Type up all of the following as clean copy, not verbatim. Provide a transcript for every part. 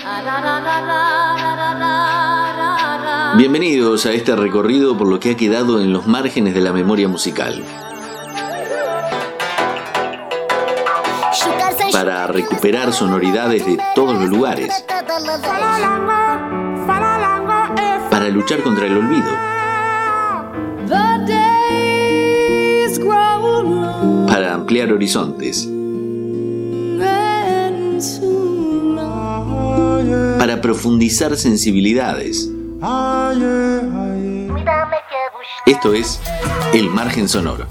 Bienvenidos a este recorrido por lo que ha quedado en los márgenes de la memoria musical. Para recuperar sonoridades de todos los lugares. Para luchar contra el olvido. Para ampliar horizontes. Para profundizar sensibilidades. Esto es El Margen Sonoro.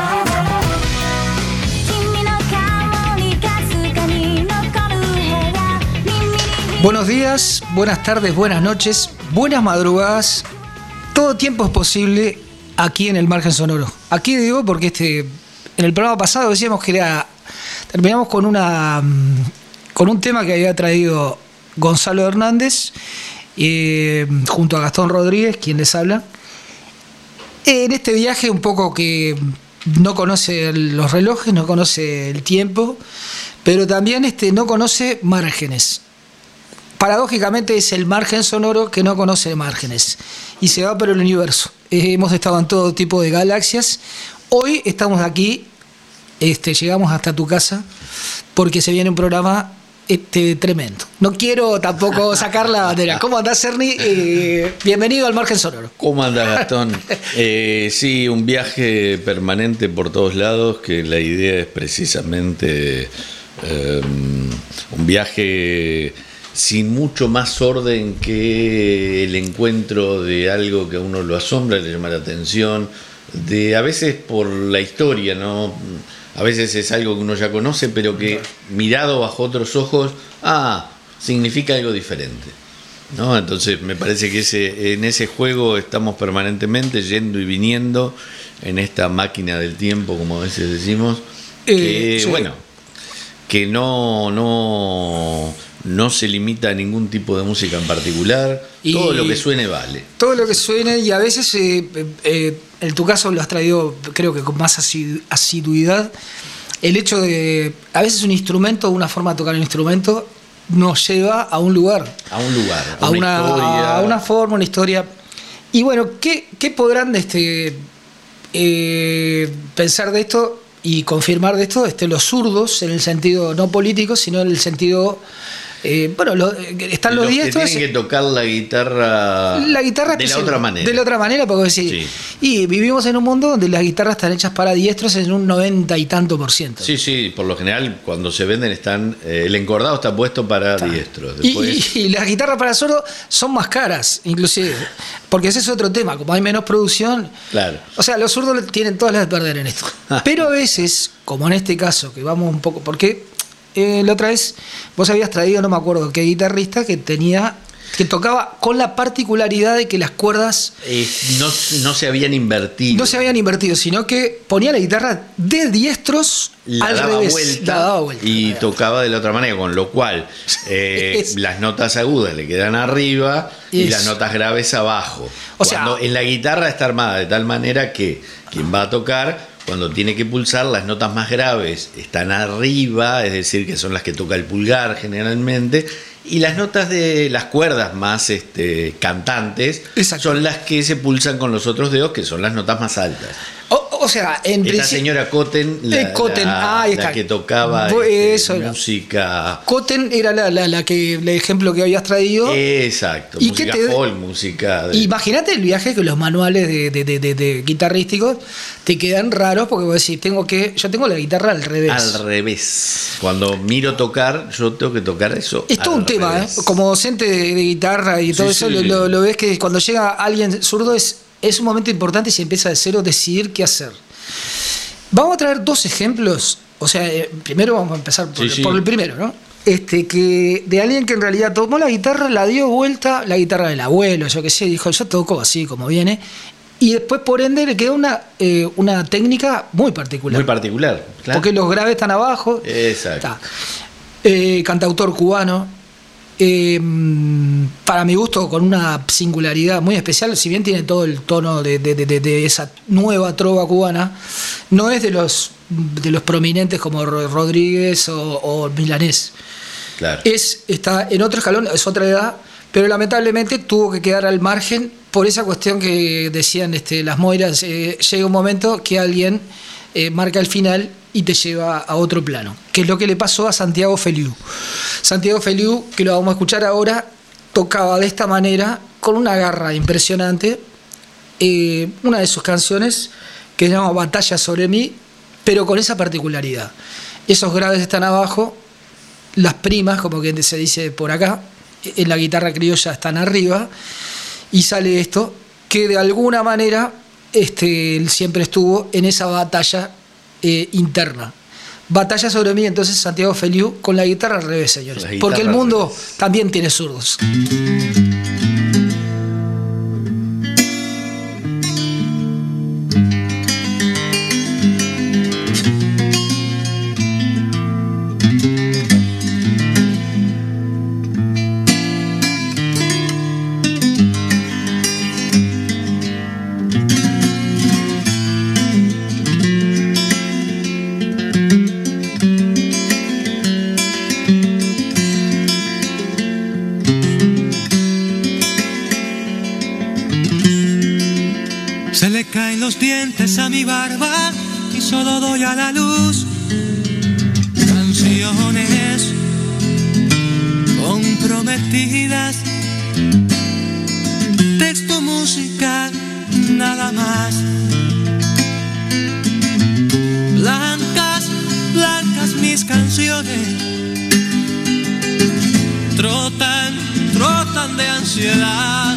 Buenos días, buenas tardes, buenas noches, buenas madrugadas. Todo tiempo es posible aquí en El Margen Sonoro. Aquí digo porque en el programa pasado decíamos que terminamos con un tema que había traído Gonzalo Hernández junto a Gastón Rodríguez, quien les habla. En este viaje un poco que no conoce los relojes, no conoce el tiempo, pero también no conoce márgenes. Paradójicamente es el margen sonoro que no conoce márgenes y se va por el universo. Hemos estado en todo tipo de galaxias. Hoy estamos aquí, llegamos hasta tu casa porque se viene un programa tremendo. No quiero tampoco sacar la bandera. ¿Cómo andás, Cerny? Bienvenido al Margen Sonoro. ¿Cómo andás, Gastón? Sí, un viaje permanente por todos lados, que la idea es precisamente un viaje sin mucho más orden que el encuentro de algo que a uno lo asombra, le llama la atención, a veces por la historia, ¿no? A veces es algo que uno ya conoce, pero que mirado bajo otros ojos, significa algo diferente, ¿no? Entonces me parece que en ese juego estamos permanentemente yendo y viniendo en esta máquina del tiempo, como a veces decimos, que sí. Bueno, que no se limita a ningún tipo de música en particular, todo lo que suene vale. Todo lo que suene, y a veces, en tu caso lo has traído, creo que con más asiduidad, el hecho de, a veces un instrumento, una forma de tocar un instrumento, nos lleva a un lugar. A una historia. A una forma, una historia. Y bueno, ¿qué podrán pensar de esto y confirmar de esto? Los zurdos, en el sentido no político, sino en el sentido... están los diestros que tienen que tocar la guitarra de la otra manera. De la otra manera, porque decir, sí. Y vivimos en un mundo donde las guitarras están hechas para diestros en un 90 y tanto %. Sí, por lo general cuando se venden el encordado está puesto para diestros. Después... Y las guitarras para sordos son más caras, inclusive, porque ese es otro tema, como hay menos producción. Claro. O sea, los zurdos tienen todas las de perder en esto. Pero a veces, como en este caso, que vamos un poco, porque la otra vez vos habías traído, no me acuerdo qué guitarrista, que tocaba con la particularidad de que las cuerdas no se habían invertido. No se habían invertido, sino que ponía la guitarra de diestros al revés. La daba vuelta y tocaba de la otra manera, con lo cual las notas agudas le quedan arriba y las notas graves abajo. En la guitarra está armada de tal manera que quien va a tocar, cuando tiene que pulsar, las notas más graves están arriba, es decir, que son las que toca el pulgar generalmente, y las notas de las cuerdas más cantantes son las que se pulsan con los otros dedos, que son las notas más altas. O sea, esta señora Cotten, la que tocaba música. Cotten era el ejemplo que habías traído. Exacto, y música folk, música. Imagínate el viaje que los manuales de guitarrísticos te quedan raros, porque vos decís, yo tengo la guitarra al revés. Al revés. Cuando miro tocar, yo tengo que tocar eso. Es todo un tema, como docente de guitarra y todo eso, lo ves que cuando llega alguien zurdo es un momento importante y se empieza de cero decidir qué hacer. Vamos a traer dos ejemplos. O sea, primero vamos a empezar por el primero, ¿no? Que de alguien que en realidad tomó la guitarra, la dio vuelta, la guitarra del abuelo, yo qué sé, dijo, yo toco así como viene. Y después, por ende, le quedó una técnica muy particular. Muy particular, claro. Porque los graves están abajo. Exacto. Cantautor cubano. Para mi gusto, con una singularidad muy especial, si bien tiene todo el tono de esa nueva trova cubana, no es de los prominentes como Rodríguez o Milanés. Claro. Está en otro escalón, es otra edad, pero lamentablemente tuvo que quedar al margen por esa cuestión que decían las Moiras. Llega un momento que alguien marca el final y te lleva a otro plano, que es lo que le pasó a Santiago Feliú. Santiago Feliú, que lo vamos a escuchar ahora, tocaba de esta manera, con una garra impresionante, una de sus canciones que se llama Batalla sobre mí, pero con esa particularidad. Esos graves están abajo, las primas, como que se dice por acá, en la guitarra criolla están arriba, y sale esto, que de alguna manera él siempre estuvo en esa batalla interna. Batalla sobre mí, entonces Santiago Feliú con la guitarra al revés, señores. Porque el mundo también tiene zurdos. Se le caen los dientes a mi barba y solo doy a la luz canciones comprometidas, texto, música, nada más. Blancas, blancas mis canciones, trotan, trotan de ansiedad.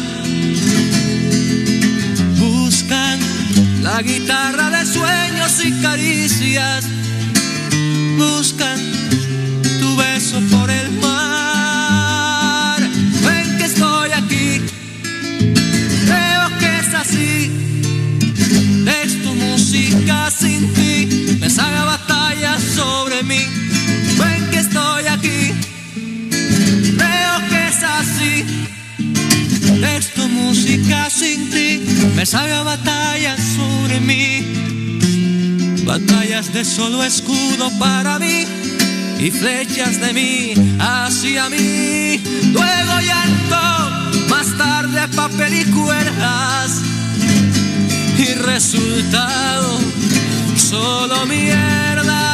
Buscan la guitarra de sueños y caricias, buscan tu beso por el mar. Ven que estoy aquí, creo que es así. Texto, música sin ti, me saca batalla sobre mí. Ven que estoy aquí, creo que es así. Texto, música sin ti, me saca batallas sobre mí. Batallas de solo escudo para mí y flechas de mí hacia mí. Luego llanto, más tarde papel y cuerdas, y resultado solo mierda.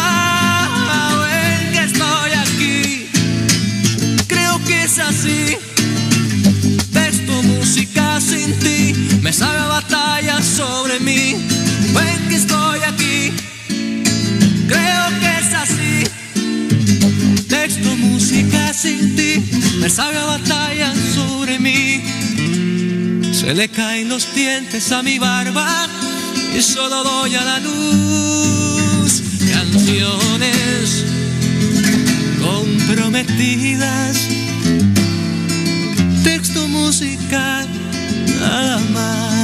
Ven que estoy aquí, creo que es así. Texto, música sin ti, me sabe batalla sobre mí. Ven que estoy aquí, creo que es así. Texto, música sin ti, me sabe batalla sobre mí. Se le caen los dientes a mi barba y solo doy a la luz canciones comprometidas, texto, música, nada más.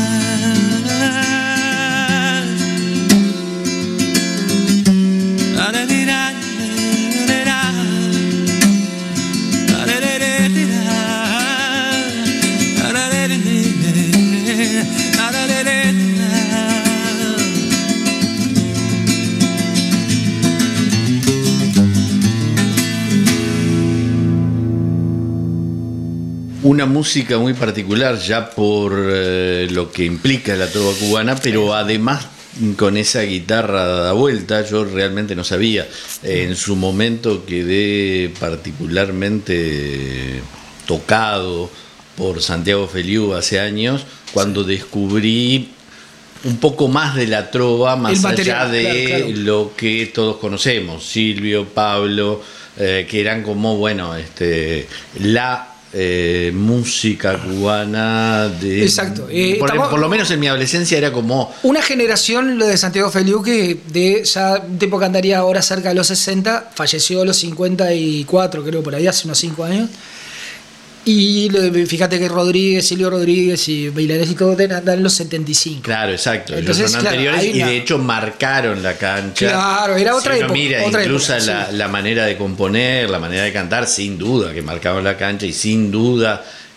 Una música muy particular ya por lo que implica la trova cubana, pero además con esa guitarra dada vuelta. Yo realmente no sabía. En su momento quedé particularmente tocado por Santiago Feliú hace años, cuando descubrí un poco más de la trova, más allá de claro. Lo que todos conocemos, Silvio, Pablo, que eran como, bueno, la música cubana de, exacto. Por lo menos en mi adolescencia era como una generación, lo de Santiago Feliú, que de ya un tipo que andaría ahora cerca de los 60, falleció a los 54, creo, por ahí, hace unos 5 años. Y fíjate que Silvio Rodríguez y Bailarés y todo andan en los 75. Claro, exacto. Entonces, ellos son anteriores y de hecho marcaron la cancha. Claro, era otra época. Mira, otra incluso época, la manera de componer, la manera de cantar, sin duda que marcaron la cancha, y sin duda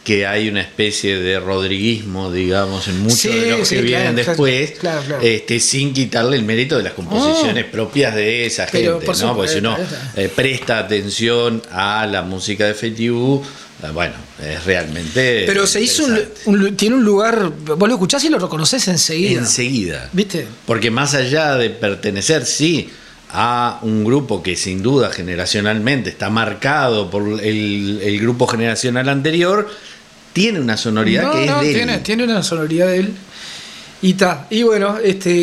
que hay una especie de rodriguismo, digamos, en muchos de los que vienen después, claro. Sin quitarle el mérito de las composiciones propias de esa Pero, gente, por ¿no? Porque si uno supuesto, presta atención a la música de FTU, bueno, es realmente. Pero se hizo tiene un lugar, vos lo escuchás y lo reconoces enseguida. Enseguida. ¿Viste? Porque más allá de pertenecer, sí, a un grupo que sin duda generacionalmente está marcado por el grupo generacional anterior, tiene una sonoridad que es de él. Tiene una sonoridad de él. Y bueno,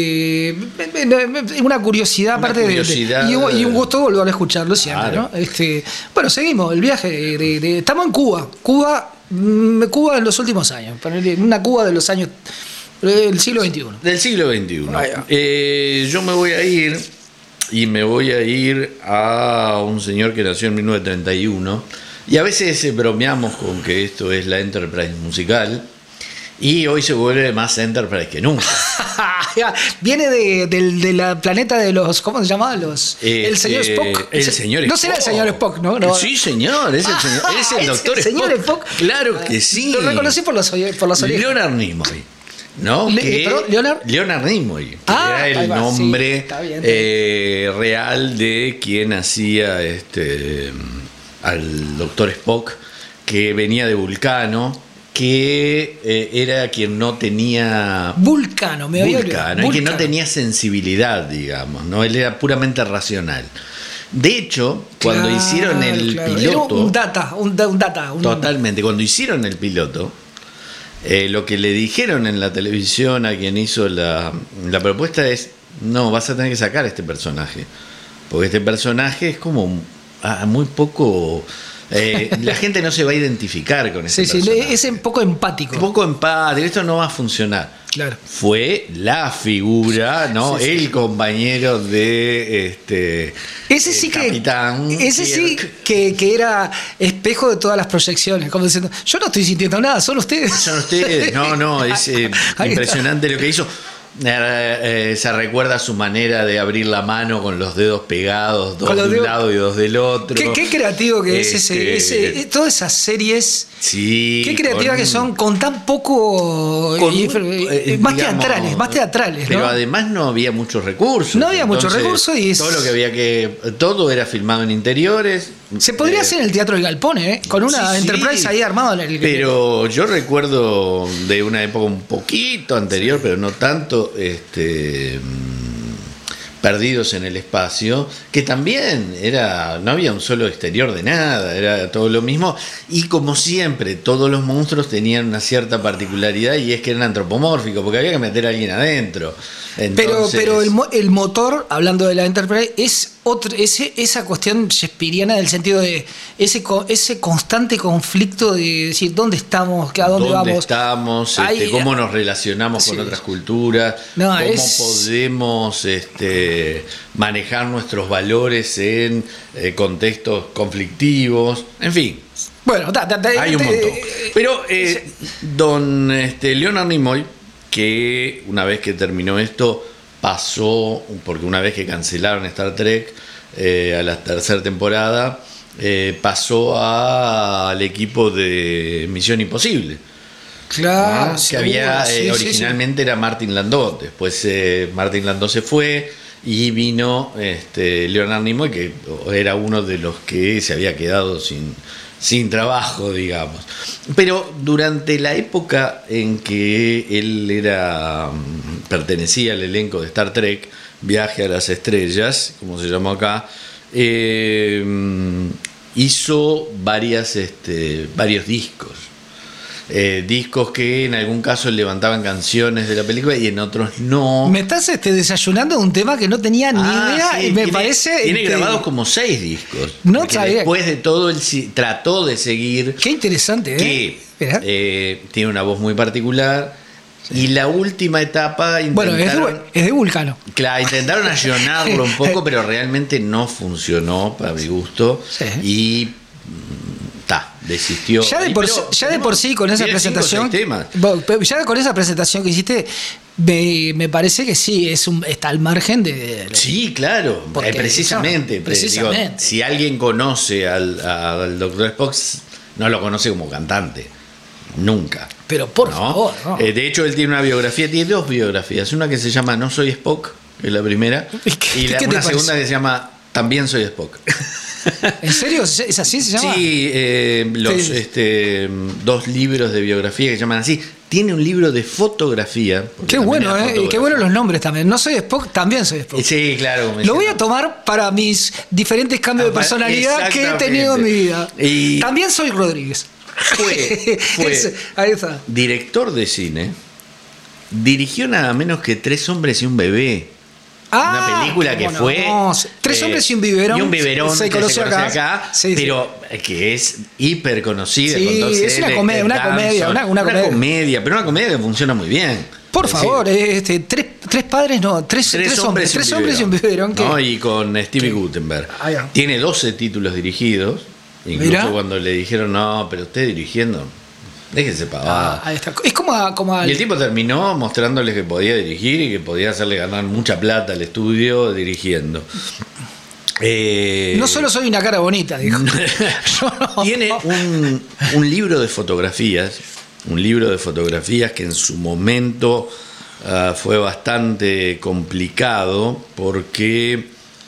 una curiosidad aparte y un gusto volver a escucharlo siempre, claro. ¿no? Bueno, seguimos el viaje estamos en Cuba en los últimos años, una Cuba de los años del siglo XXI. Del siglo XXI. Yo me voy a ir a un señor que nació en 1931 y a veces bromeamos con que esto es la Enterprise musical. Y hoy se vuelve más Enterprise que nunca. Viene de la planeta de los... ¿Cómo se llama? El señor Spock. El señor Spock. No será el señor Spock, ¿no? Sí, señor. Es el doctor ¿el señor Spock. Claro que sí. Lo reconocí por las orejas. Leonard Nimoy. ¿No? Leonard Nimoy. Que era el nombre real de quien hacía al doctor Spock, que venía de Vulcano, que era quien no tenía... Vulcano, y que no tenía sensibilidad, digamos, ¿no? Él era puramente racional. De hecho, cuando hicieron el piloto... Era un data. Totalmente. Cuando hicieron el piloto, lo que le dijeron en la televisión a quien hizo la propuesta es: no, vas a tener que sacar este personaje, porque este personaje es como muy poco... la gente no se va a identificar con ese personaje. Sí, es un poco empático. Esto no va a funcionar. Claro. Fue la figura, ¿no? El compañero de ese sí capitán. Ese sí que era espejo de todas las proyecciones, como diciendo, yo no estoy sintiendo nada, son ustedes. No, es impresionante lo que hizo. Se recuerda su manera de abrir la mano con los dedos pegados, dos de un lado y dos del otro. Qué creativo que es todas esas series. Sí. Qué creativas que son con tan poco. Más teatrales. Pero ¿no? además no había muchos recursos. Todo era filmado en interiores. Se podría hacer en el Teatro del Galpón, con una Enterprise ahí armado en el. Pero yo recuerdo de una época un poquito anterior, pero no tanto, Perdidos en el Espacio, que también no había un solo exterior de nada, era todo lo mismo, y como siempre todos los monstruos tenían una cierta particularidad, y es que eran antropomórficos, porque había que meter a alguien adentro. Entonces, pero el motor, hablando de la Enterprise, es esa cuestión shakespeariana, del sentido de ese constante conflicto de decir dónde estamos, a dónde vamos. Cómo nos relacionamos con otras culturas, cómo podemos manejar nuestros valores en contextos conflictivos, en fin. Bueno, hay un montón. Pero don Leonard Nimoy, que una vez que terminó esto pasó, porque una vez que cancelaron Star Trek a la tercera temporada, pasó al equipo de Misión Imposible. Claro, que había originalmente era Martin Landau. Después Martin Landau se fue y vino Leonard Nimoy, que era uno de los que se había quedado sin trabajo, digamos. Pero durante la época en que él pertenecía al elenco de Star Trek, Viaje a las Estrellas, como se llamó acá, hizo varios discos. Discos que en algún caso levantaban canciones de la película y en otros no. Me estás desayunando de un tema que no tenía ni idea, sí, y me parece. Tiene grabados como 6 discos. No sabía. Después de todo, él trató de seguir. Qué interesante, que tiene una voz muy particular. Y la última etapa intentaron. Es de Vulcano. Claro, intentaron ayornarlo un poco, pero realmente no funcionó para mi gusto. Sí. Y. Desistió. Ya de por sí con esa presentación. Ya con esa presentación que hiciste, me parece que sí, está al margen de. Sí, claro. Precisamente. Digo, si alguien conoce al Dr. Spock, no lo conoce como cantante. nunca. Pero por favor, ¿no? De hecho, él tiene una biografía, tiene dos biografías. Una que se llama No soy Spock, que es la primera, y una segunda que se llama También soy Spock. ¿En serio? ¿Es así se llama? Sí, dos libros de biografía que se llaman así. Tiene un libro de fotografía. Qué bueno, qué bueno los nombres también. No soy Spock, también soy Spock. Sí, claro. Lo voy a tomar para mis diferentes cambios de personalidad que he tenido en mi vida. Y también soy Rodríguez. Fue ahí está. Director de cine. Dirigió nada menos que Tres hombres y un bebé. Una película que fue Tres hombres y un biberón. Y un biberón se conoce acá. Sí, pero que es hiper conocida. Sí, con dos es una comedia, una comedia, pero una comedia que funciona muy bien. Por favor, tres padres, no, tres hombres y un biberón. No, y con Stevie Guttenberg. Tiene 12 títulos dirigidos. Incluso cuando le dijeron, no, pero usted dirigiendo, déjese pagar. Ahí está. Es como Y el tipo terminó mostrándoles que podía dirigir y que podía hacerle ganar mucha plata al estudio dirigiendo. No solo soy una cara bonita, dijo. Tiene un libro de fotografías. Un libro de fotografías que en su momento fue bastante complicado porque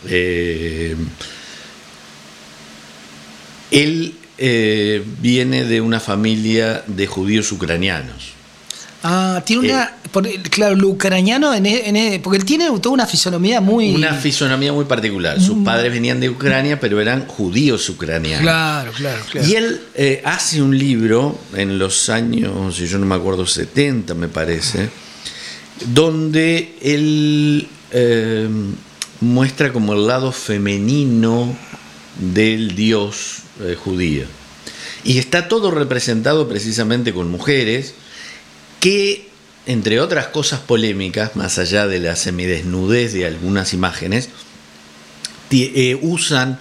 él viene de una familia de judíos ucranianos. Tiene claro, lo ucraniano, porque él tiene toda una fisonomía muy... Una fisonomía muy particular. Sus padres venían de Ucrania, pero eran judíos ucranianos. Claro. Y él hace un libro en los años, si yo no me acuerdo, 70 me parece, donde él muestra como el lado femenino del Dios judío. Y está todo representado precisamente con mujeres que, entre otras cosas polémicas, más allá de la semidesnudez de algunas imágenes, usan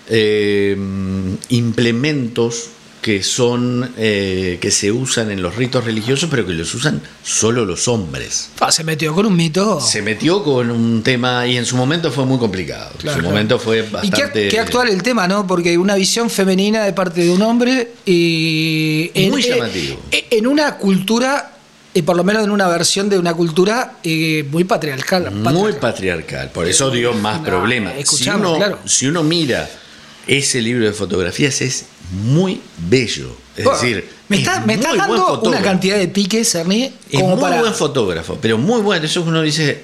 implementos que se usan en los ritos religiosos, pero que los usan solo los hombres. Se metió con un mito. Se metió con un tema y en su momento fue muy complicado. Claro, momento fue bastante... Y qué actual el tema, ¿no? Porque una visión femenina de parte de un hombre y muy llamativo. En una cultura, y por lo menos en una versión de una cultura muy patriarcal. Muy patriarcal. Por eso dio más problemas. Si uno mira ese libro de fotografías, es muy bello. Es decir, me está dando una cantidad de piques, Ernie. Es muy buen fotógrafo, pero muy bueno. Eso uno dice,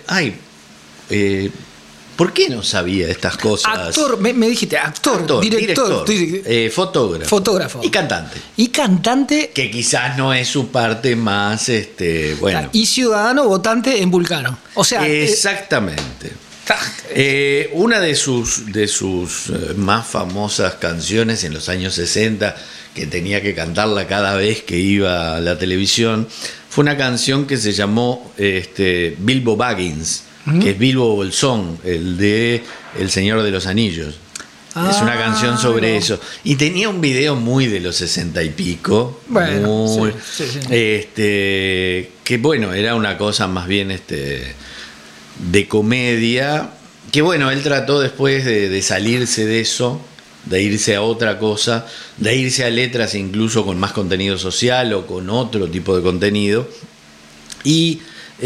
¿por qué no sabía estas cosas? Actor, me dijiste, actor, director, fotógrafo. Y cantante. Que quizás no es su parte más, bueno. Y ciudadano votante en Vulcano. O sea. Exactamente. Una de sus más famosas canciones en los años 60, que tenía que cantarla cada vez que iba a la televisión, fue una canción que se llamó Bilbo Baggins, que es Bilbo Bolsón, el de El Señor de los Anillos. Es una canción sobre eso. Y tenía un video muy de los 60 y pico. Bueno, sí. Que bueno, era una cosa más bien de comedia, que bueno, él trató después de salirse de eso, de irse a otra cosa, de irse a letras incluso con más contenido social o con otro tipo de contenido, y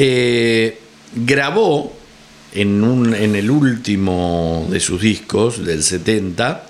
grabó en el último de sus discos del 70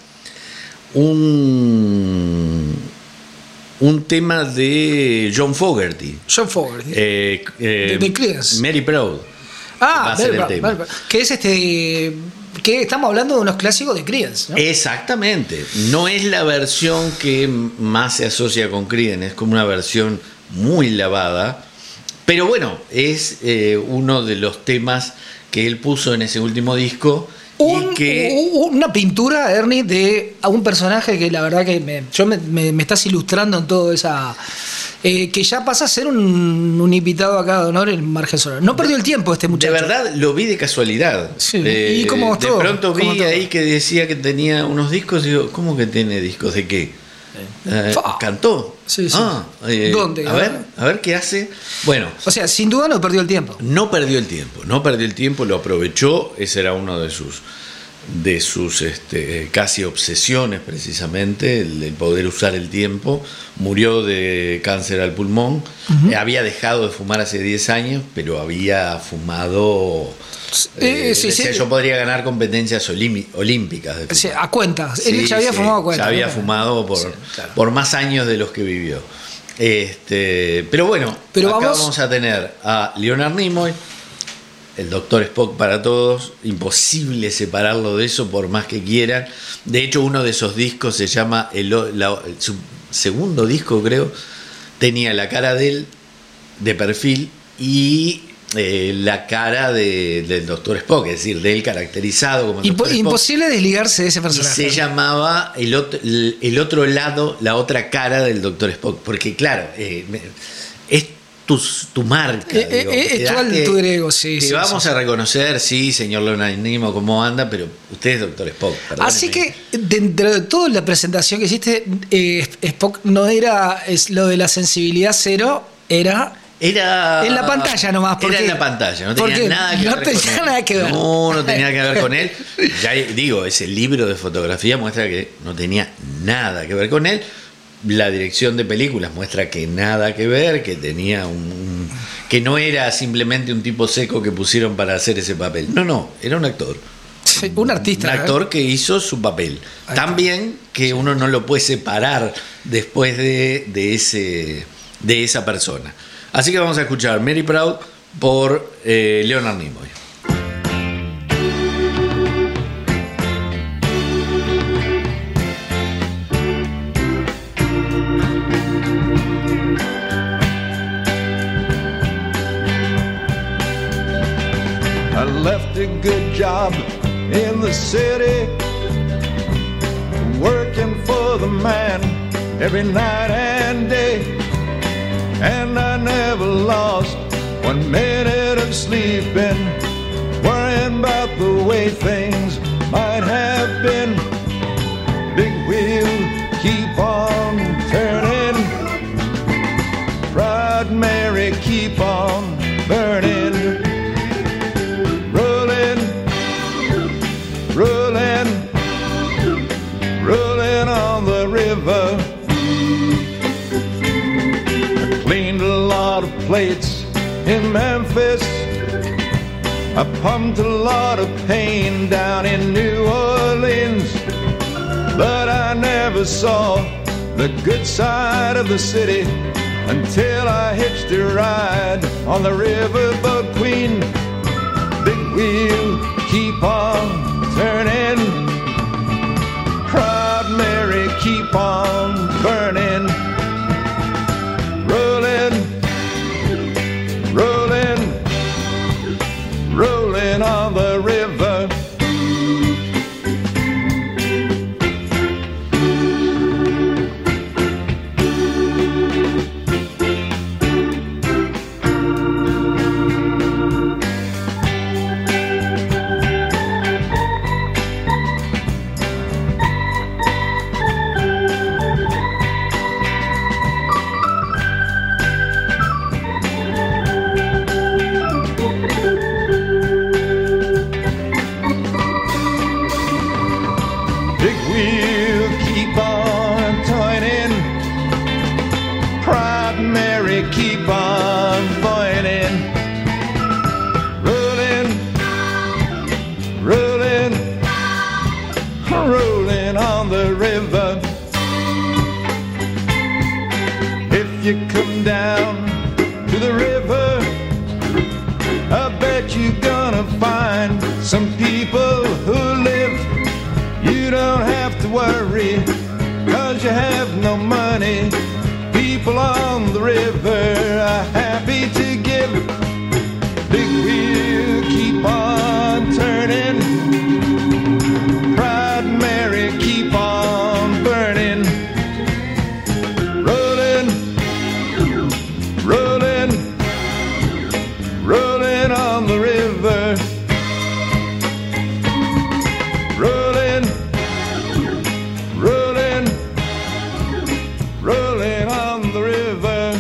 un tema de John Fogerty. De Creedence. Mary Proud. Que es que estamos hablando de unos clásicos de Creedence, ¿no? Exactamente. No es la versión que más se asocia con Creedence, es como una versión muy lavada. Pero bueno, es uno de los temas que él puso en ese último disco. Una pintura, Ernie, a un personaje que la verdad que me estás ilustrando en todo esa... que ya pasa a ser un invitado acá de honor en Margen Sonoro. No perdió el tiempo este muchacho. De verdad, lo vi de casualidad. Sí. Y como de pronto vi ahí que decía que tenía unos discos y digo, ¿cómo que tiene discos? ¿De qué? ¿Cantó? Sí. ¿Dónde? A ver qué hace. Bueno. O sea, sin duda no perdió el tiempo. No perdió el tiempo, lo aprovechó. Ese era uno de sus de sus casi obsesiones, precisamente, el poder usar el tiempo. Murió de cáncer al pulmón. Había dejado de fumar hace 10 años, pero había fumado. Yo podría ganar competencias olímpicas. A cuenta. Él ya había fumado a cuenta. Ya había fumado por más años de los que vivió. Pero bueno, acá vamos a tener a Leonard Nimoy, el Dr. Spock para todos. Imposible separarlo de eso por más que quieran. De hecho, uno de esos discos se llama su segundo disco, creo, tenía la cara de él de perfil y la cara del Dr. Spock, es decir, de él caracterizado como Dr. Spock. Imposible desligarse de ese personaje. Y se llamaba el otro lado, la otra cara del Dr. Spock, porque claro, es tu marca. Es tu ego, sí. Te vamos a reconocer, sí, señor Leonard Nimoy, cómo anda, pero usted es Dr. Spock. Así que, dentro de toda la presentación que hiciste, Spock no era lo de la sensibilidad cero, era en la pantalla nomás. Era en la pantalla, no tenía nada que ver. No tenía que ver con él. Ya digo, ese libro de fotografía muestra que no tenía nada que ver con él. La dirección de películas muestra que nada que ver, que tenía que no era simplemente un tipo seco que pusieron para hacer ese papel. No, era un actor. Sí, un artista. Un actor que hizo su papel. También que uno no lo puede separar después de esa persona. Así que vamos a escuchar Mary Proud por Leonard Nimoy. I left a good job in the city, working for the man every night and day, and I never lost 1 minute of sleeping, worrying about the way things might have been. Big wheel, keep on turning, Proud Mary, keep on burning. Rolling on the river. I cleaned a lot of plates in Memphis. I pumped a lot of pain down in New Orleans. But I never saw the good side of the city until I hitched a ride on the Riverboat Queen. Big wheel, keep on turning, Proud Mary, keep on burning. Rolling, rolling, rolling on the river. You come down to the river, I bet you're gonna find some people who live. You don't have to worry, 'cause you have no money. People on the river are happy to give. Big wheel, keep on turning, Proud Mary, keep on burning. Rolling on the river, rolling, rolling, rolling on the river.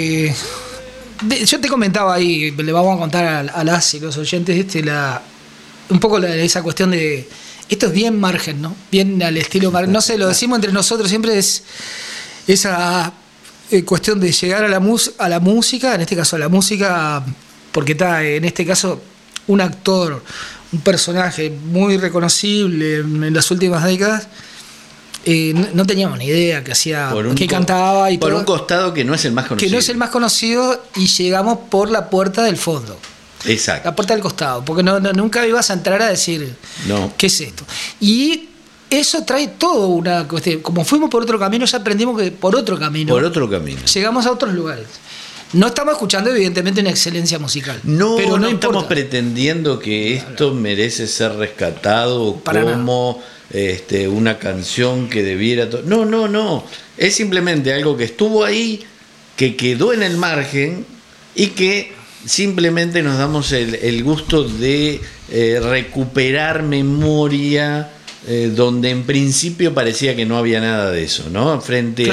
Yo te comentaba ahí, le vamos a contar a las y los oyentes, un poco esa cuestión de... Esto es bien margen, ¿no? Bien al estilo margen. No sé, lo decimos entre nosotros, siempre es esa cuestión de llegar a la música, en este caso a la música, porque está, en este caso, un actor, un personaje muy reconocible en las últimas décadas. No teníamos ni idea que hacía, que cantaba y por todo. Un costado que no es el más conocido. Que no es el más conocido y llegamos por la puerta del fondo. Exacto. La puerta del costado, porque nunca ibas a entrar a decir, no, ¿qué es esto? Y eso trae todo una cuestión. Como fuimos por otro camino, ya aprendimos que por otro camino. Por otro camino. Llegamos a otros lugares. No estamos escuchando, evidentemente, una excelencia musical. No, pero no estamos importa. pretendiendo que esto merece ser rescatado Para como una canción que debiera... No. Es simplemente algo que estuvo ahí, que quedó en el margen y que simplemente nos damos el gusto de recuperar memoria donde en principio parecía que no había nada de eso, ¿no? Frente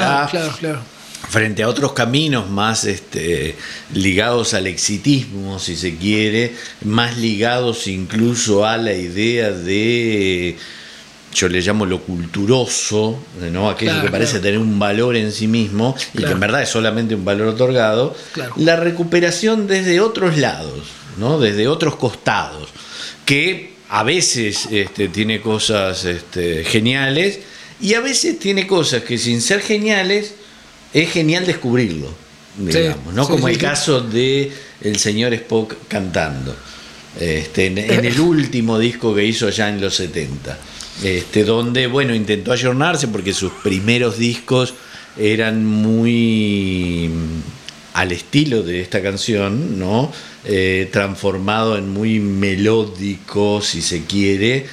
a otros caminos más ligados al exitismo, si se quiere, más ligados incluso a la idea de, yo le llamo lo culturoso, ¿no? Aquello que parece tener un valor en sí mismo y que en verdad es solamente un valor otorgado, la recuperación desde otros lados, ¿no? Desde otros costados, que a veces tiene cosas geniales y a veces tiene cosas que sin ser geniales es genial descubrirlo, digamos, ¿no? Como el caso de el señor Spock cantando en el último disco que hizo ya en los 70, donde, bueno, intentó ayornarse porque sus primeros discos eran muy al estilo de esta canción, ¿no? Transformado en muy melódico, si se quiere,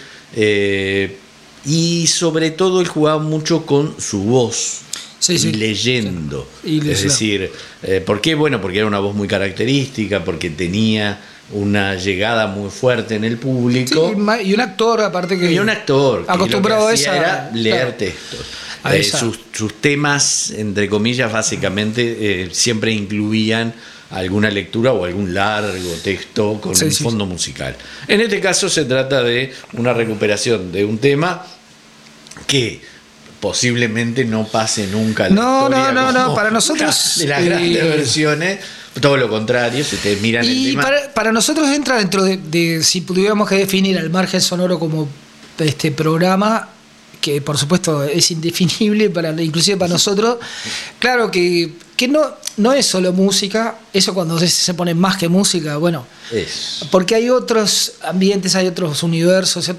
y sobre todo él jugaba mucho con su voz. Leyendo. Es decir, ¿por qué? Bueno, porque era una voz muy característica, porque tenía una llegada muy fuerte en el público. Sí, y un actor, aparte que. Y un actor. Acostumbrado que a esa. Era leer textos. Sus temas, entre comillas, básicamente siempre incluían alguna lectura o algún largo texto con un fondo musical. En este caso se trata de una recuperación de un tema que posiblemente no pase nunca a la historia. No, para nosotros de las grandes versiones, todo lo contrario, si ustedes miran el tema. Para nosotros entra dentro de si tuviéramos que definir al Margen Sonoro como este programa, que por supuesto es indefinible inclusive para nosotros. Claro que no es solo música, eso cuando se pone más que música, bueno, porque hay otros ambientes, hay otros universos,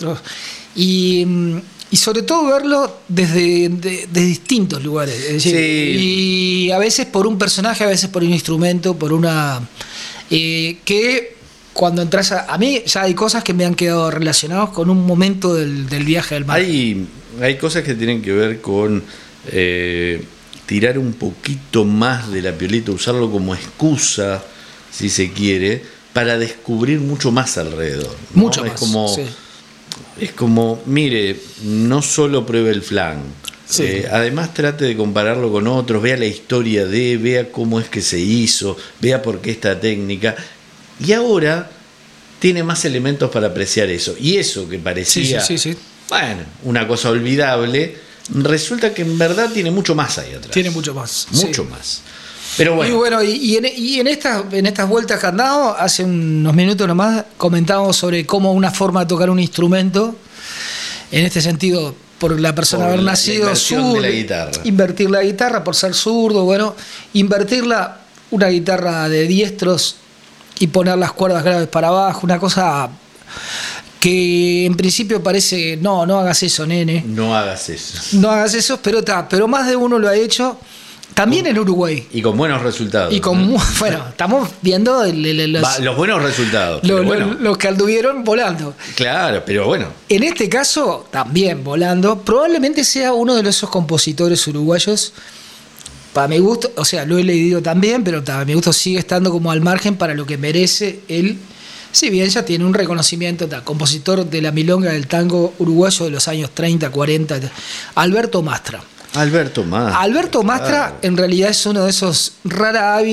y sobre todo verlo desde distintos lugares. Es decir, y a veces por un personaje, a veces por un instrumento, por una... que cuando entras a mí ya hay cosas que me han quedado relacionadas con un momento del viaje del mar. Hay cosas que tienen que ver con tirar un poquito más de la piolita, usarlo como excusa, si se quiere, para descubrir mucho más alrededor, ¿no? Mucho más, Es como, mire, no solo pruebe el flan, además trate de compararlo con otros, vea la historia vea cómo es que se hizo, vea por qué esta técnica, y ahora tiene más elementos para apreciar eso. Y eso que parecía, bueno, una cosa olvidable, resulta que en verdad tiene mucho más ahí atrás. Tiene mucho más. Mucho más. Pero bueno. Y en estas vueltas que andamos, hace unos minutos nomás, comentábamos sobre cómo una forma de tocar un instrumento, en este sentido, por la persona haber nacido zurdo, invertir la guitarra por ser zurdo, bueno, invertirla una guitarra de diestros y poner las cuerdas graves para abajo, una cosa que en principio parece, no hagas eso, nene. No hagas eso. No hagas eso, pero más de uno lo ha hecho. También en Uruguay. Y con buenos resultados. Bueno, estamos viendo los buenos resultados. Los que anduvieron volando. Claro, pero bueno. En este caso, también volando, probablemente sea uno de esos compositores uruguayos, para mi gusto, o sea, lo he leído también, pero para mi gusto sigue estando como al margen para lo que merece él. Si bien ya tiene un reconocimiento, compositor de la milonga del tango uruguayo de los años 30, 40, Alberto Mastra. Alberto Mastra, en realidad es uno de esos rara avis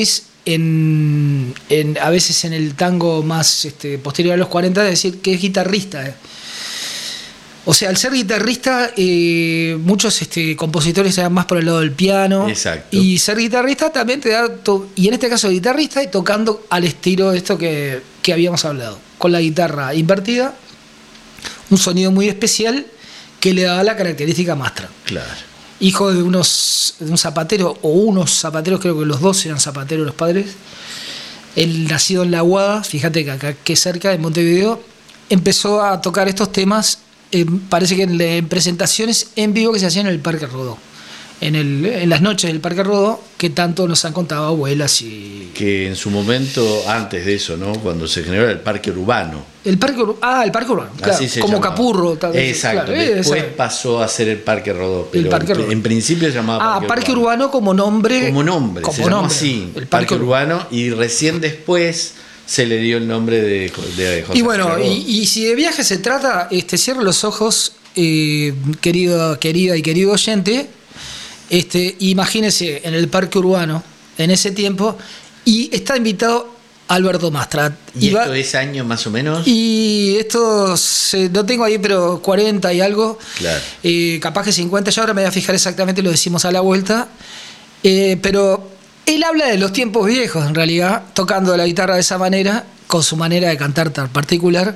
a veces en el tango más posterior a los 40, de decir que es guitarrista. O sea, al ser guitarrista, muchos compositores se dan más por el lado del piano. Exacto. Y ser guitarrista también te da, y en este caso guitarrista, y tocando al estilo de esto que habíamos hablado, con la guitarra invertida, un sonido muy especial que le daba la característica Mastra. Claro. Hijo de un zapatero, o unos zapateros, creo que los dos eran zapateros los padres. Él, nacido en La Aguada, fíjate que acá, que cerca de Montevideo, empezó a tocar estos temas. Parece que en presentaciones en vivo que se hacían en el Parque Rodó, en las noches del Parque Rodó, que tanto nos han contado abuelas y... Que en su momento, antes de eso, ¿no? Cuando se generó el Parque Urbano. El Parque Urbano, claro, Así se como llamaba. Capurro. Tal vez, exacto, claro, después pasó a ser el Parque Rodó, pero el Parque Rodó. En principio se llamaba Parque Urbano como nombre. Se llamó así, el Parque Urbano, y recién después se le dio el nombre de José. Y bueno, Rodó. y si de viaje se trata, cierre los ojos, querida y querido oyente, imagínese en el Parque Urbano, en ese tiempo, y está invitado Alberto Mastra. ¿Y esto es año más o menos? Y esto no tengo ahí, pero 40 y algo. Claro. Capaz que 50, yo ahora me voy a fijar exactamente, lo decimos a la vuelta. Pero él habla de los tiempos viejos, en realidad, tocando la guitarra de esa manera, con su manera de cantar tan particular.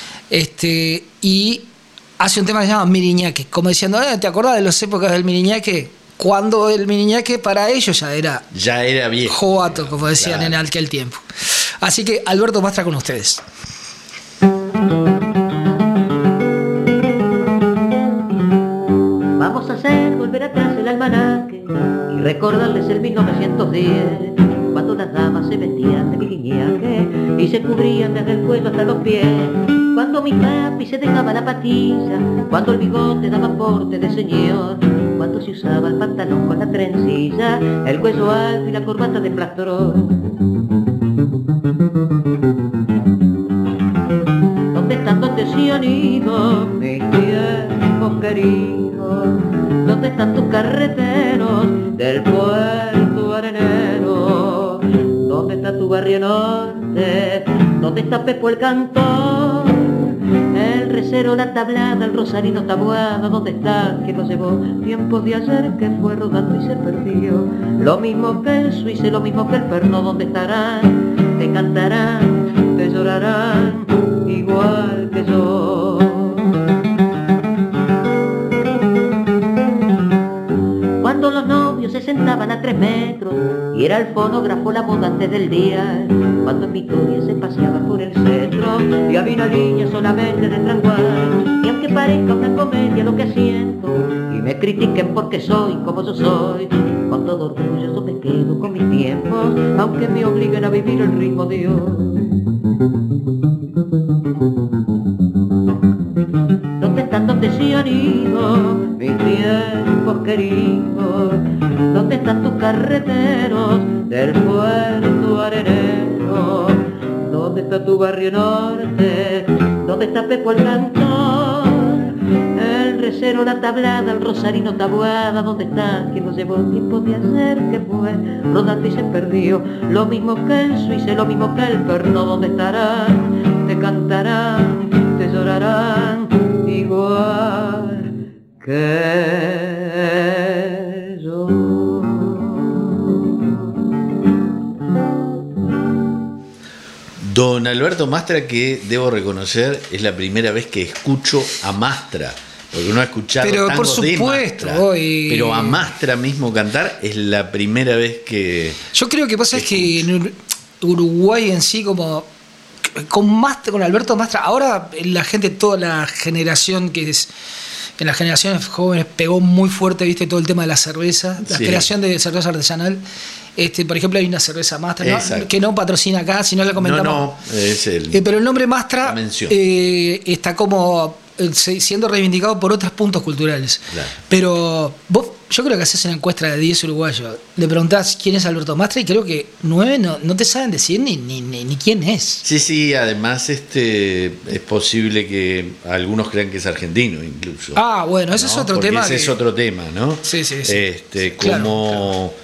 Y hace un tema que se llama Miriñaque, como diciendo, ¿te acordás de las épocas del Miriñaque? Cuando el Miriñaque para ellos ya era viejo. jovato, como decían claro. en aquel tiempo. Así que Alberto Mastra con ustedes. Vamos a hacer volver atrás el almanaque y recordarles el 1910, cuando las damas se vestían de miriñaque y se cubrían desde el cuello hasta los pies, cuando mi papi se dejaba la patilla, cuando el bigote daba porte de señor, cuando se usaba el pantalón con la trencilla, el cuello alto y la corbata de plastrón. ¿Dónde se han ido mis tiempos queridos? ¿Dónde están tus carreteros del puerto arenero? ¿Dónde está tu barrio norte? ¿Dónde está Pepo el cantor? El recero, la tablada, el rosarino tabuada, ¿dónde está? Que nos llevó tiempos de ayer que fue rodando y se perdió. Lo mismo que el suizo, lo mismo que el perno, ¿dónde estarán? Te cantarán, te llorarán, igual que yo. Cuando los novios se sentaban a 3 metros y era el fonógrafo la moda antes del día, cuando en Victoria se paseaba por el centro y había una línea solamente de tranguar, y aunque parezca una comedia lo que siento y me critiquen porque soy como yo soy, con todo orgullo yo me quedo con mis tiempos, aunque me obliguen a vivir el ritmo de hoy. ¿Dónde se han ido mis tiempos queridos? ¿Dónde están tus carreteros del puerto arenero? ¿Dónde está tu barrio norte? ¿Dónde está Pepo el cantor? El recero, la tablada, el rosarino tabuada, ¿dónde está? Que nos llevó tiempo de hacer que fue rodando y se perdió. Lo mismo que el suizo, lo mismo que el perno, ¿dónde estarán? Te cantarán, te llorarán, igual que yo. Don Alberto Mastra, que debo reconocer es la primera vez que escucho a Mastra, porque uno ha escuchado pero tangos por supuesto, de Mastra, pero a Mastra mismo cantar es la primera vez que... Yo creo que pasa es que en Uruguay en sí, como con Alberto Mastra, ahora la gente, toda la generación que es, en las generaciones jóvenes pegó muy fuerte, viste, todo el tema de la cerveza, la creación de cerveza artesanal. Por ejemplo, hay una cerveza Mastra, ¿no? Que no patrocina acá, si no la comentamos. No, es el... pero el nombre Mastra está como siendo reivindicado por otros puntos culturales. Claro. Pero vos, yo creo que haces una encuesta de 10 uruguayos, le preguntás quién es Alberto Mastra y creo que 9 no te saben decir ni quién es. Sí, además es posible que algunos crean que es argentino incluso. Bueno, ese es otro tema. Ese es otro tema, ¿no? Sí. Como...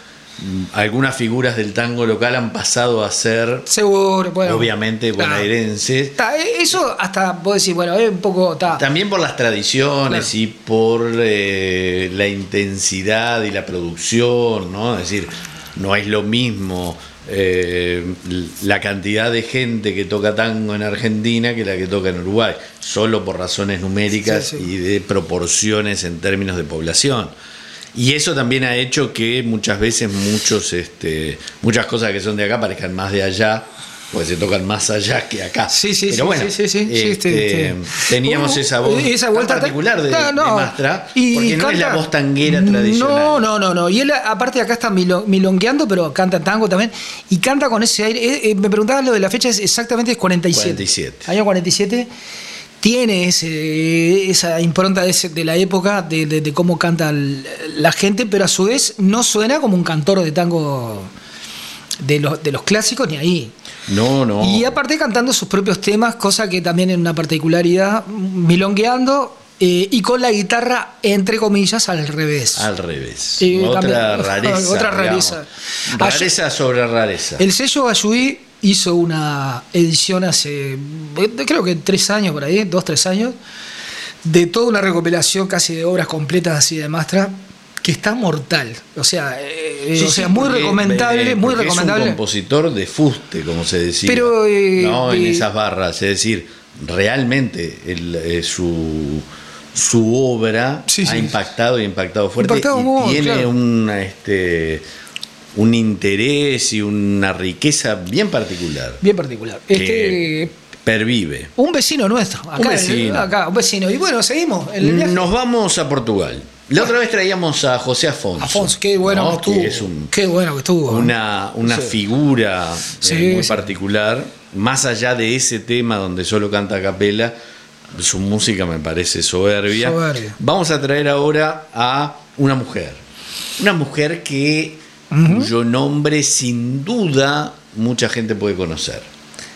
algunas figuras del tango local han pasado a ser, Seguro, bueno. obviamente, bonaerenses. Eso hasta vos decís, bueno, es un poco. También por las tradiciones, Claro. y por la intensidad y la producción, ¿no? Es decir, no es lo mismo la cantidad de gente que toca tango en Argentina que la que toca en Uruguay, solo por razones numéricas Sí, sí. y de proporciones en términos de población. Y eso también ha hecho que muchas veces muchas cosas que son de acá parezcan más de allá, porque se tocan más allá que acá. Sí, sí, pero sí, bueno, sí, sí, sí, teníamos esa voz vuelta tan particular de Mastra, y porque no es la canta- voz tanguera tradicional. No. Y él, aparte de acá está milongueando, pero canta tango también. Y canta con ese aire. Me preguntabas lo de la fecha, exactamente es 47. 47. Año 47. Tiene esa impronta de la época, de cómo canta la gente, pero a su vez no suena como un cantor de tango de los clásicos ni ahí. No. Y aparte cantando sus propios temas, cosa que también es una particularidad, milongueando y con la guitarra, entre comillas, al revés. Al revés. También, Otra rareza. otra digamos. rareza. Rareza sobre rareza. El sello Ayuí hizo una edición hace, creo que 3 años por ahí, 2-3 años, de toda una recopilación casi de obras completas así de Mastra, que está mortal. O sea, muy porque, recomendable, muy porque recomendable. Es un compositor de fuste, como se decía. Pero, no en esas barras. Es decir, realmente su obra Sí, ha sí. impactado y impactado fuerte. Impactado y mucho, tiene claro. un interés y una riqueza bien particular. Bien particular. Que pervive. Un vecino nuestro. Acá, un vecino. Y bueno, seguimos. En el viaje. Nos vamos a Portugal. La otra vez traíamos a José Afonso. Afonso, qué bueno ¿no? que estuvo. Que es qué bueno que estuvo. una Sí. figura Sí, muy sí. particular. Más allá de ese tema donde solo canta a capela, su música me parece soberbia. Soberbia. Vamos a traer ahora a una mujer. Una mujer cuyo nombre sin duda mucha gente puede conocer.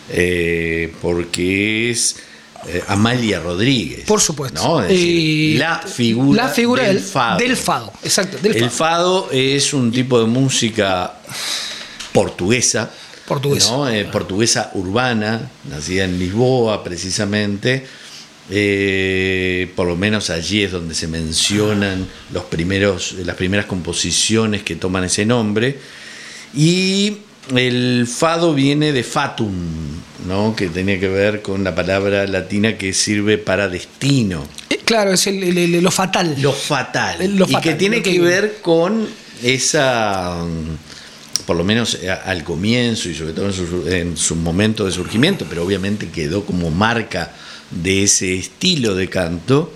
Porque es Amalia Rodríguez. Por supuesto. ¿no? Es decir, la figura del fado. Del fado, exacto. Del El fado es un tipo de música portuguesa. Portuguesa. ¿no? Portuguesa urbana, nacida en Lisboa precisamente. Por lo menos allí es donde se mencionan las primeras composiciones que toman ese nombre. Y el fado viene de fatum, ¿no? Que tenía que ver con la palabra latina que sirve para destino. Claro, es lo fatal. Lo fatal. Lo y fatal, que tiene lo que- que ver con esa, por lo menos al comienzo y sobre todo en su momento de surgimiento, pero obviamente quedó como marca de ese estilo de canto,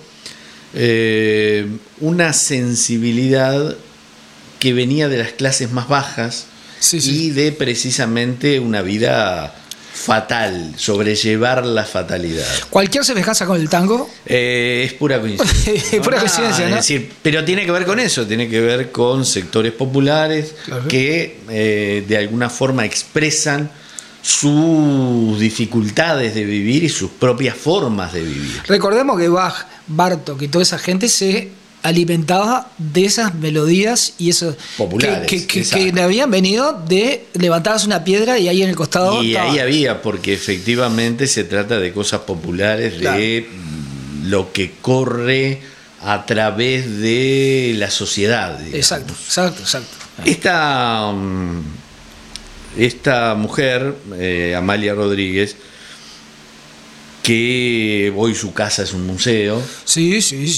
una sensibilidad que venía de las clases más bajas. Sí, sí. Y de precisamente una vida fatal, sobrellevar la fatalidad. Cualquier semejanza con el tango. Es pura coincidencia. Es pura coincidencia, ¿no? Es decir, pero tiene que ver con eso, tiene que ver con sectores populares Claro. que de alguna forma expresan sus dificultades de vivir y sus propias formas de vivir. Recordemos que Bach, Bartók y toda esa gente se alimentaba de esas melodías y esos Populares, que exacto. le habían venido de levantabas una piedra y ahí en el costado Y estaba. ahí había, porque efectivamente se trata de cosas populares, Claro. de lo que corre a través de la sociedad. digamos. Exacto. Esta mujer, Amalia Rodríguez, que hoy su casa es un museo, Sí.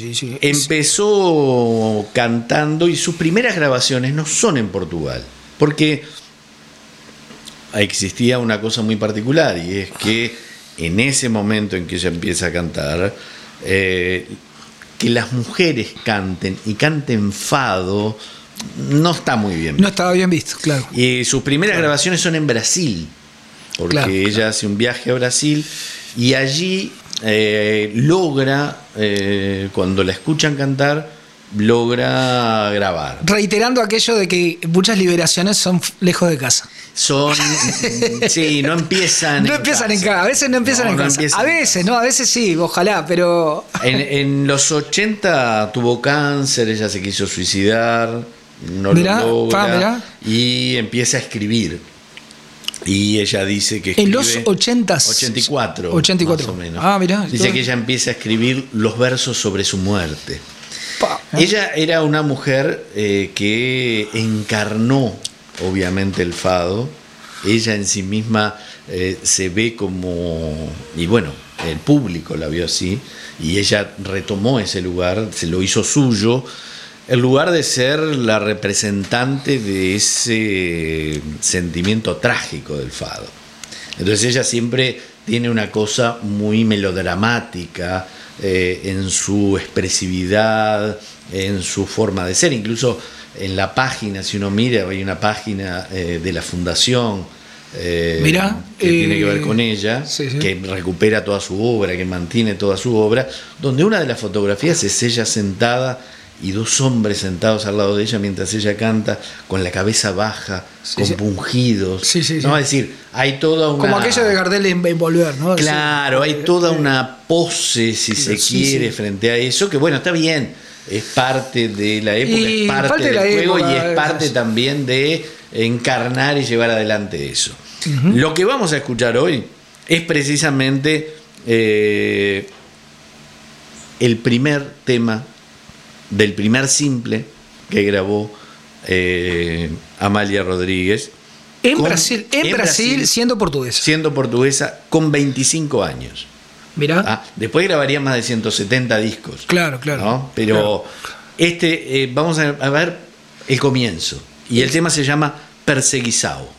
empezó cantando y sus primeras grabaciones no son en Portugal, porque existía una cosa muy particular y es que en ese momento en que ella empieza a cantar, que las mujeres canten y canten fado no está muy bien. No estaba bien visto, claro. Y sus primeras grabaciones son en Brasil, porque Claro, ella hace un viaje a Brasil y allí logra, cuando la escuchan cantar, logra grabar. Reiterando aquello de que muchas liberaciones son lejos de casa. Sí, no empiezan No empiezan en casa, a veces no empiezan en casa. empiezan A veces, no, a veces sí, ojalá, pero. En los 80 tuvo cáncer, ella se quiso suicidar no Mirá, lo logra, mirá. y empieza a escribir. Y ella dice que escribe... En los 80s. 84, 84. más o menos. Ah, mirá. Dice que ella empieza a escribir los versos sobre su muerte. Pa. Ella era una mujer que encarnó, obviamente, el fado. Ella en sí misma se ve como... Y bueno, el público la vio así. Y ella retomó ese lugar, se lo hizo suyo. El lugar de ser la representante de ese sentimiento trágico del fado. Entonces ella siempre tiene una cosa muy melodramática en su expresividad, en su forma de ser. Incluso en la página, si uno mira, hay una página de la fundación Mirá, que tiene que ver con ella, sí. que recupera toda su obra, que mantiene toda su obra, donde una de las fotografías es ella sentada y dos hombres sentados al lado de ella mientras ella canta, con la cabeza baja, compungidos. Sí. ¿No? Es decir, hay toda una... Como aquello de Gardel en Volver, ¿no? Claro, hay toda una pose, si se quiere, frente a eso, que bueno, está bien, es parte de la época, Y es parte del de la juego época, y es parte también de encarnar y llevar adelante eso. Uh-huh. Lo que vamos a escuchar hoy es precisamente el primer tema del primer simple que grabó Amalia Rodríguez. En Brasil, siendo portuguesa. Siendo portuguesa con 25 años. Mirá. Después grabaría más de 170 discos. Claro. ¿No? Pero vamos a ver el comienzo. Y el tema se llama Perseguição.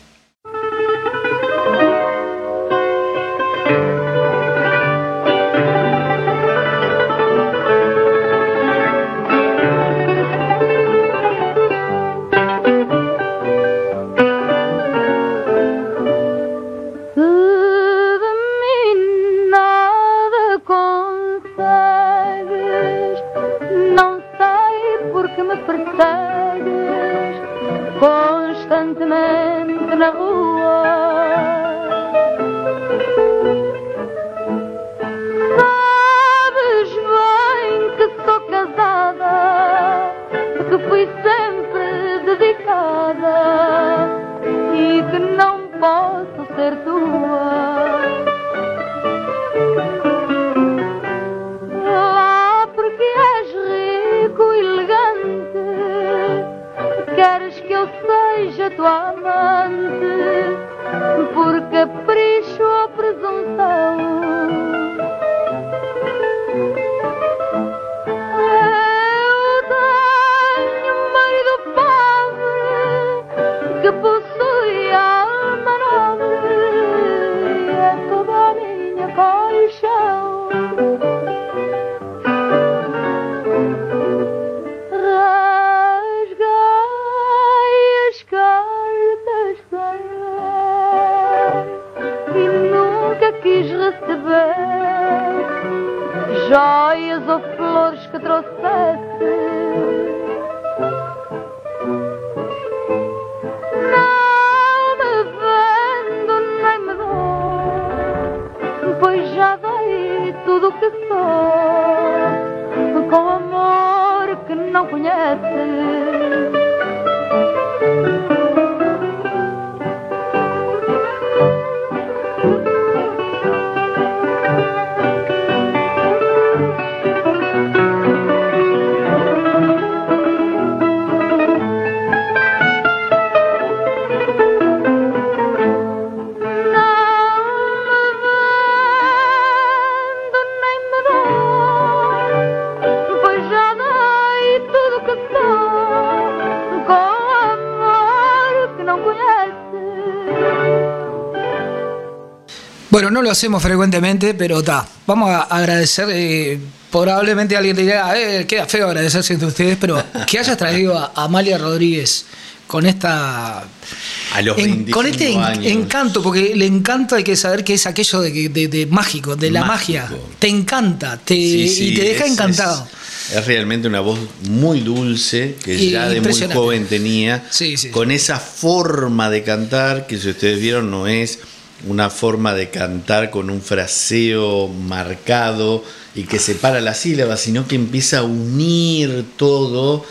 Bueno, no lo hacemos frecuentemente, pero vamos a agradecer. Probablemente alguien dirá, queda feo agradecerse entre ustedes, pero que hayas traído a Amalia Rodríguez con esta... A los 25 con este años. encanto, porque el encanto hay que saber que es aquello de mágico, de la magia. Te encanta y te deja encantado. Es realmente una voz muy dulce, que ya de muy joven tenía, con esa forma de cantar, que si ustedes vieron no es una forma de cantar con un fraseo marcado y que separa las sílabas, sino que empieza a unir todo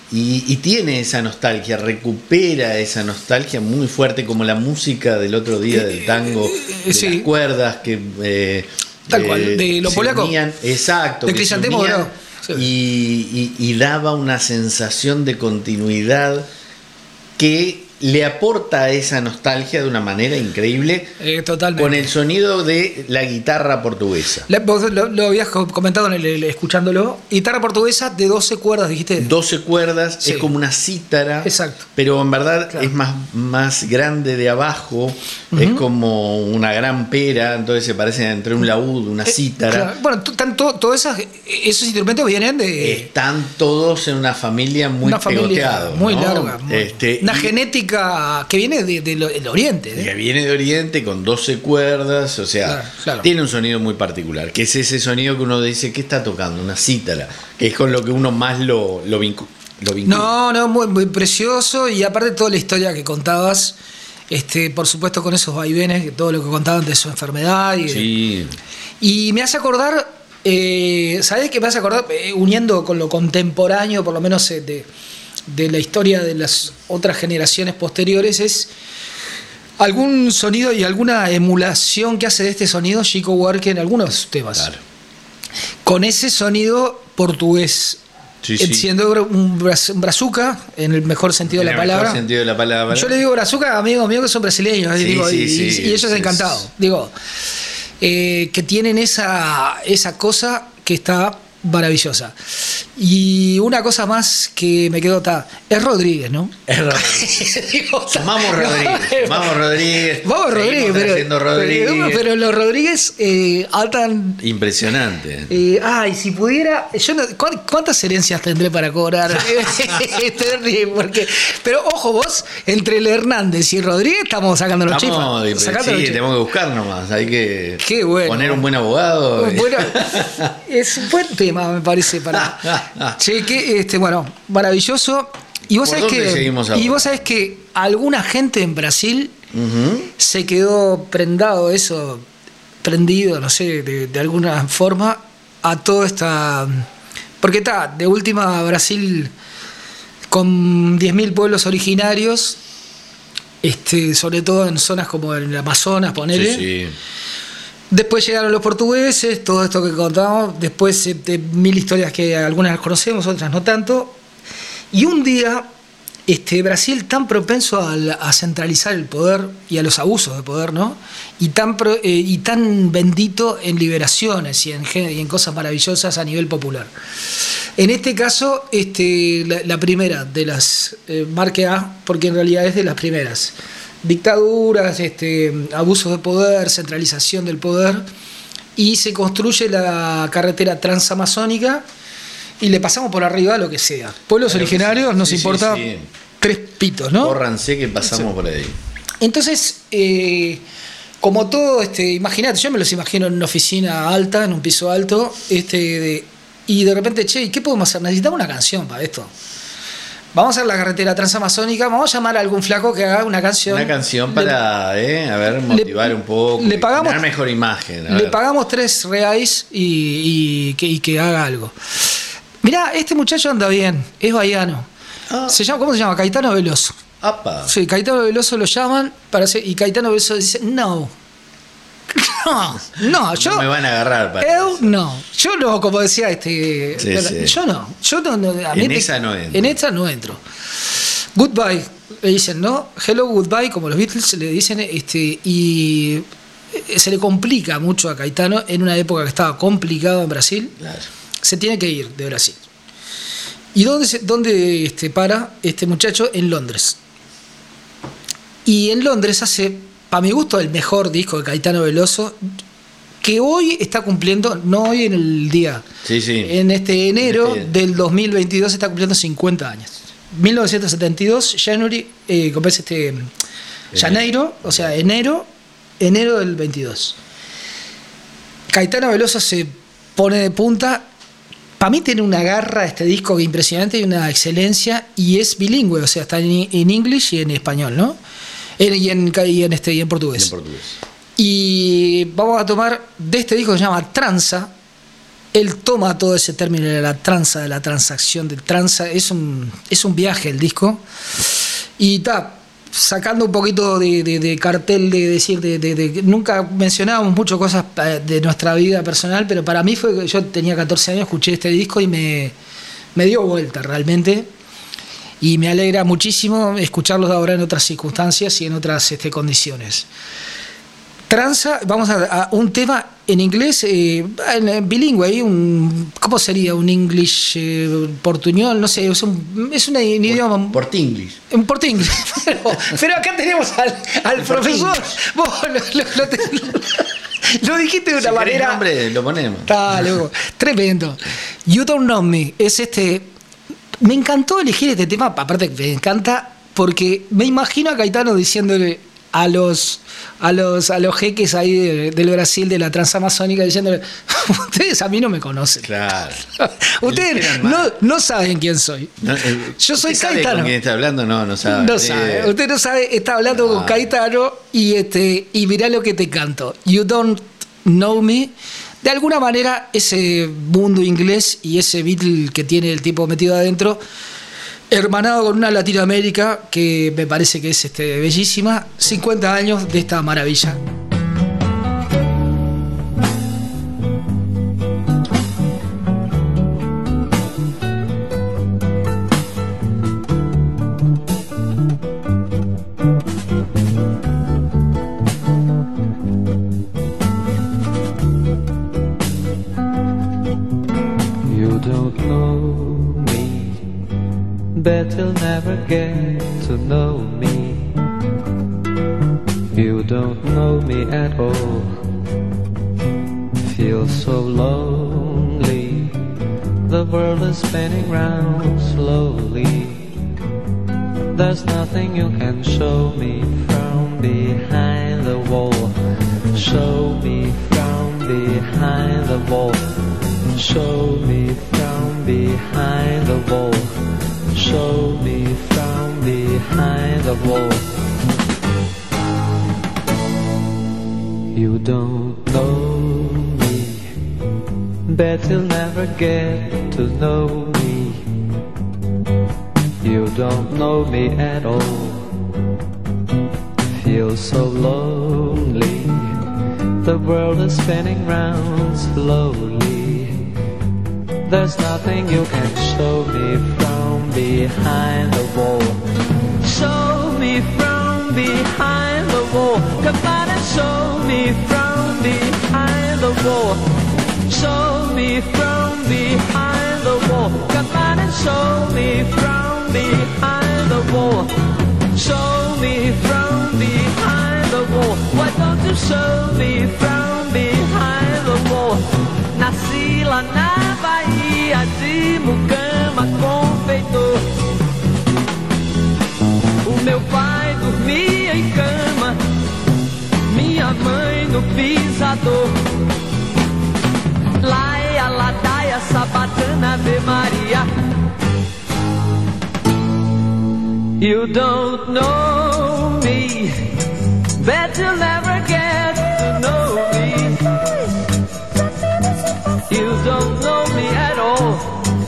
Y tiene esa nostalgia, recupera esa nostalgia muy fuerte, como la música del otro día del tango, de sí. las cuerdas que Tal cual, de los polacos. Exacto. De que se Crisantemo unían, Dorado. Sí. y daba una sensación de continuidad que le aporta esa nostalgia de una manera increíble, Totalmente. con el sonido de la guitarra portuguesa. Vos lo habías comentado escuchándolo. Guitarra portuguesa de 12 cuerdas, dijiste. 12 cuerdas, Sí. es como una cítara. Exacto. Pero en verdad Claro. es más grande de abajo, es como una gran pera, entonces se parece entre un laúd, una cítara. Claro. Bueno, todos esos instrumentos vienen de Están todos en una familia muy una familia pegoteados, muy ¿no? larga. Una y- genética que viene del Oriente. que viene de Oriente con 12 cuerdas, o sea, Claro, claro. tiene un sonido muy particular, que es ese sonido que uno dice, ¿qué está tocando? Una cítara, que es con lo que uno más lo vincula. No, muy, muy precioso. Y aparte toda la historia que contabas, por supuesto con esos vaivenes, todo lo que contaban de su enfermedad. Sí. Y me hace acordar, ¿sabés qué me hace acordar? Uniendo con lo contemporáneo, por lo menos de la historia de las otras generaciones posteriores, es algún sonido y alguna emulación que hace de este sonido Chico Buarque en algunos temas. Claro. Con ese sonido portugués. Sí, sí. Siendo un brazuca, en el mejor sentido de la palabra. En el mejor sentido de la palabra. Yo le digo brazuca a amigos míos que son brasileños, Sí, digo, sí, y sí, ellos encantados. Digo, que tienen esa cosa que está maravillosa. Y una cosa más que me quedó, es Rodríguez, ¿no? Es Rodríguez. Digo, Vamos Rodríguez. Vamos Rodríguez. Vamos Rodríguez, Seguimos trayendo Rodríguez. pero los Rodríguez atan. Impresionante. Ay, si pudiera, yo no, ¿cuántas herencias tendré para cobrar? Pero ojo, vos, entre el Hernández y Rodríguez estamos sacando los chifas. Sí, tenemos que buscar nomás. Hay que Qué bueno. poner un buen abogado. Bueno, es un buen tema, me parece, para. Che, que bueno, maravilloso. Y vos ¿Por sabés dónde seguimos ahora? y vos sabés que alguna gente en Brasil se quedó prendido, no sé, de alguna forma, a toda esta. Porque de última Brasil con 10.000 pueblos originarios, sobre todo en zonas como el Amazonas, ponele. Sí. Después llegaron los portugueses, todo esto que contamos, después de 1000 historias que algunas las conocemos, otras no tanto. Y un día, Brasil tan propenso a centralizar el poder y a los abusos de poder, ¿no? Y tan bendito en liberaciones y en cosas maravillosas a nivel popular. En este caso, la primera de las, marque A, porque en realidad es de las primeras. Dictaduras, abusos de poder, centralización del poder, y se construye la carretera transamazónica y le pasamos por arriba lo que sea. Pueblos originarios, nos importa tres pitos, ¿no? Córranse que pasamos por ahí. Entonces, como todo, imagínate, yo me los imagino en una oficina alta, en un piso alto, y de repente, che, ¿qué podemos hacer? Necesitamos una canción para esto. Vamos a hacer la carretera transamazónica, vamos a llamar a algún flaco que haga una canción. Una canción para, motivar un poco, le pagamos, tener mejor imagen. Le pagamos 3 reais y que haga algo. Mirá, este muchacho anda bien, es baiano. ¿Cómo se llama? Caetano Veloso. ¡Apa! Sí, Caetano Veloso lo llaman y Caetano Veloso dice, no, yo no me van a agarrar para yo no, como decía yo no, en esa no entro. En esta no entro. Goodbye, le dicen, ¿no? Hello, goodbye, como los Beatles le dicen, y se le complica mucho a Caetano en una época que estaba complicado en Brasil. Claro. Se tiene que ir de Brasil. ¿Y dónde para este muchacho? En Londres. Y en Londres hace, para mi gusto, el mejor disco de Caetano Veloso, que hoy está cumpliendo, no hoy en el día, en enero del 2022 está cumpliendo 50 años. 1972, Janeiro, o sea, enero del 22. Caetano Veloso se pone de punta. Para mí tiene una garra este disco impresionante y una excelencia, y es bilingüe, o sea, está en inglés y en español, ¿no? Y en portugués. En portugués. Y vamos a tomar de este disco que se llama Tranza, él toma todo ese término de la tranza, de la transacción, del tranza, es un viaje el disco. Y está sacando un poquito de cartel de decir, nunca mencionábamos mucho cosas de nuestra vida personal, pero para mí fue, yo tenía 14 años, escuché este disco y me dio vuelta realmente. Y me alegra muchísimo escucharlos ahora en otras circunstancias y en otras condiciones. Tranza, vamos a un tema en inglés, en bilingüe, ¿cómo sería? Un English portuñol, no sé, es un idioma... Portinglish. Un portinglish. Pero acá tenemos al profesor. Vos lo dijiste de una manera... Nombre, lo ponemos. Está, luego. Tremendo. You Don't Know Me, es Me encantó elegir este tema, aparte que me encanta, porque me imagino a Caetano diciéndole a los jeques ahí del Brasil, de la transamazónica, diciéndole: ustedes a mí no me conocen. Claro. Ustedes no saben quién soy. Yo soy ¿Sabe Caetano. con quién está hablando? No sabe. No sabe. Usted no sabe, está hablando con Caetano y mirá lo que te canto. You Don't Know Me. De alguna manera, ese mundo inglés y ese Beatle que tiene el tipo metido adentro, hermanado con una Latinoamérica que me parece que es bellísima. 50 años de esta maravilla. You don't know me, bet you'll never get to know me. You don't know me at all, feel so lonely. The world is spinning round slowly. There's nothing you can show me from behind the wall. Show me from behind the wall. Show me from behind the wall. Show me from behind the wall. You don't know me, bet you'll never get to know me. You don't know me at all, feel so lonely. The world is spinning round slowly. There's nothing you can show me from behind the wall. Show me from behind the wall. Come on and show me from behind the wall. Show me from behind the wall. Come on and show me from behind the wall. Show me from behind the wall. Why don't you show me from behind the wall? Nasci lá na Bahia de Mucama, confeitor. O meu pai dormia em cama, minha mãe no pisador. Laia, ladaia, sabatana, Ave Maria. You don't know me, bet you'll never get to know me. You don't know me at all,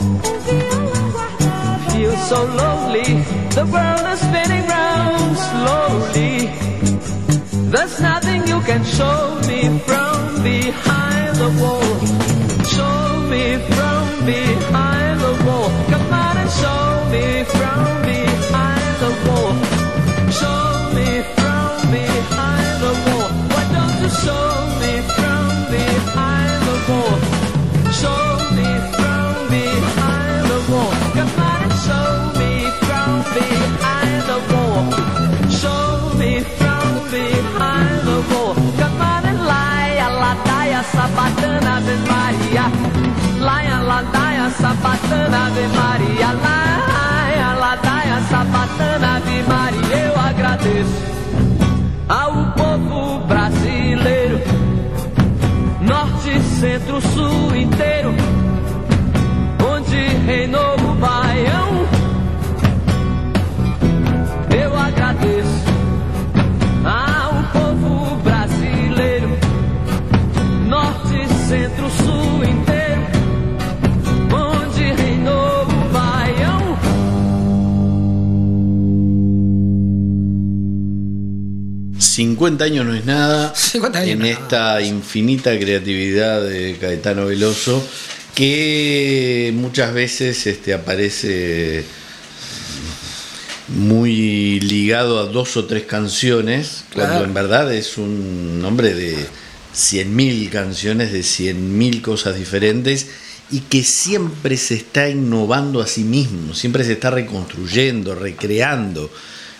feel so lonely. The world is spinning round slowly. There's nothing you can show me from behind the wall. Show me from behind the wall. Come on and show me from behind the wall. Show me from behind the wall. Why don't you show me from behind the wall? Show me from behind the wall. Come on and show me from behind the wall. Show me from behind the wall. Come on and laia, ladaia, sabatana, Ave Maria. Laia, ladaia, sabatana, Ave Maria. Laia, ladaia, sabatana, Ave Maria. Eu agradeço ao povo brasileiro, norte, centro, sul inteiro, onde reinou o Baião. Eu agradeço ao povo brasileiro, norte, centro, sul inteiro, 50 años no es nada 50 años en no es esta nada. infinita creatividad de Caetano Veloso, que muchas veces aparece muy ligado a 2 o 3 canciones, Claro. cuando en verdad es un hombre de 100.000 canciones, de 100.000 cosas diferentes, y que siempre se está innovando a sí mismo, siempre se está reconstruyendo, recreando.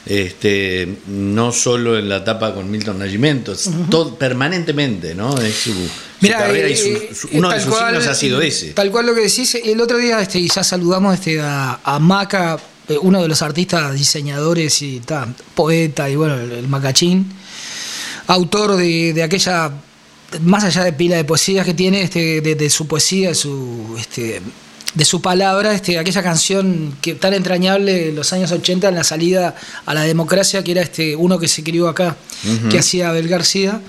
No solo en la etapa con Milton Nascimento, permanentemente, ¿no? Es su Mirá, carrera y uno de tal sus cual, signos ha sido ese. Tal cual lo que decís. El otro día y ya saludamos a Maca, uno de los artistas, diseñadores y poeta, y bueno, el Macachín, autor de aquella, más allá de pila de poesías que tiene, de su poesía, de su palabra, aquella canción que tan entrañable en los años 80, en la salida a la democracia, que era uno que se crió acá, que hacía Abel García.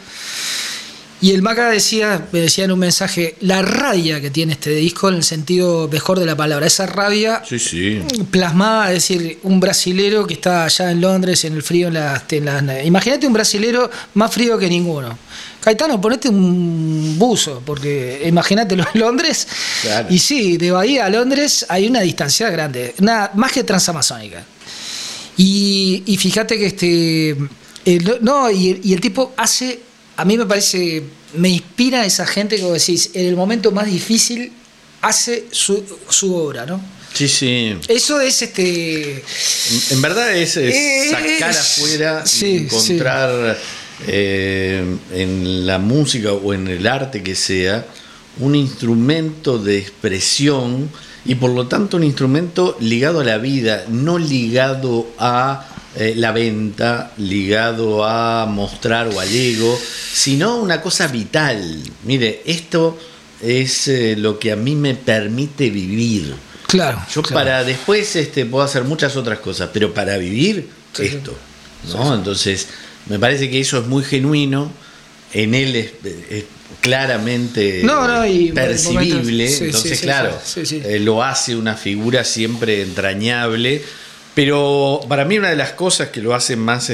Y el Maca me decía en un mensaje, la rabia que tiene este disco, en el sentido mejor de la palabra, esa rabia Sí. plasmada, es decir, un brasilero que está allá en Londres, en el frío, imagínate un brasilero más frío que ninguno. Caetano, ponete un buzo, porque imagínatelo en Londres. Claro. Y sí, de Bahía a Londres hay una distancia grande, más que transamazónica. Y fíjate que y el tipo hace, a mí me parece, me inspira a esa gente que vos decís, en el momento más difícil hace su obra, ¿no? Sí. Eso es En verdad es sacar afuera sí, y encontrar en la música o en el arte que sea un instrumento de expresión, y por lo tanto un instrumento ligado a la vida, no ligado a la venta, ligado a mostrar o al ego, sino una cosa vital. Mire, esto es lo que a mí me permite vivir. Claro. Yo para después puedo hacer muchas otras cosas, pero para vivir Sí, esto, ¿no? Entonces, me parece que eso es muy genuino, en él es claramente y percibible, momentos, sí, entonces sí, claro, sí. Lo hace una figura siempre entrañable, pero para mí una de las cosas que lo hace más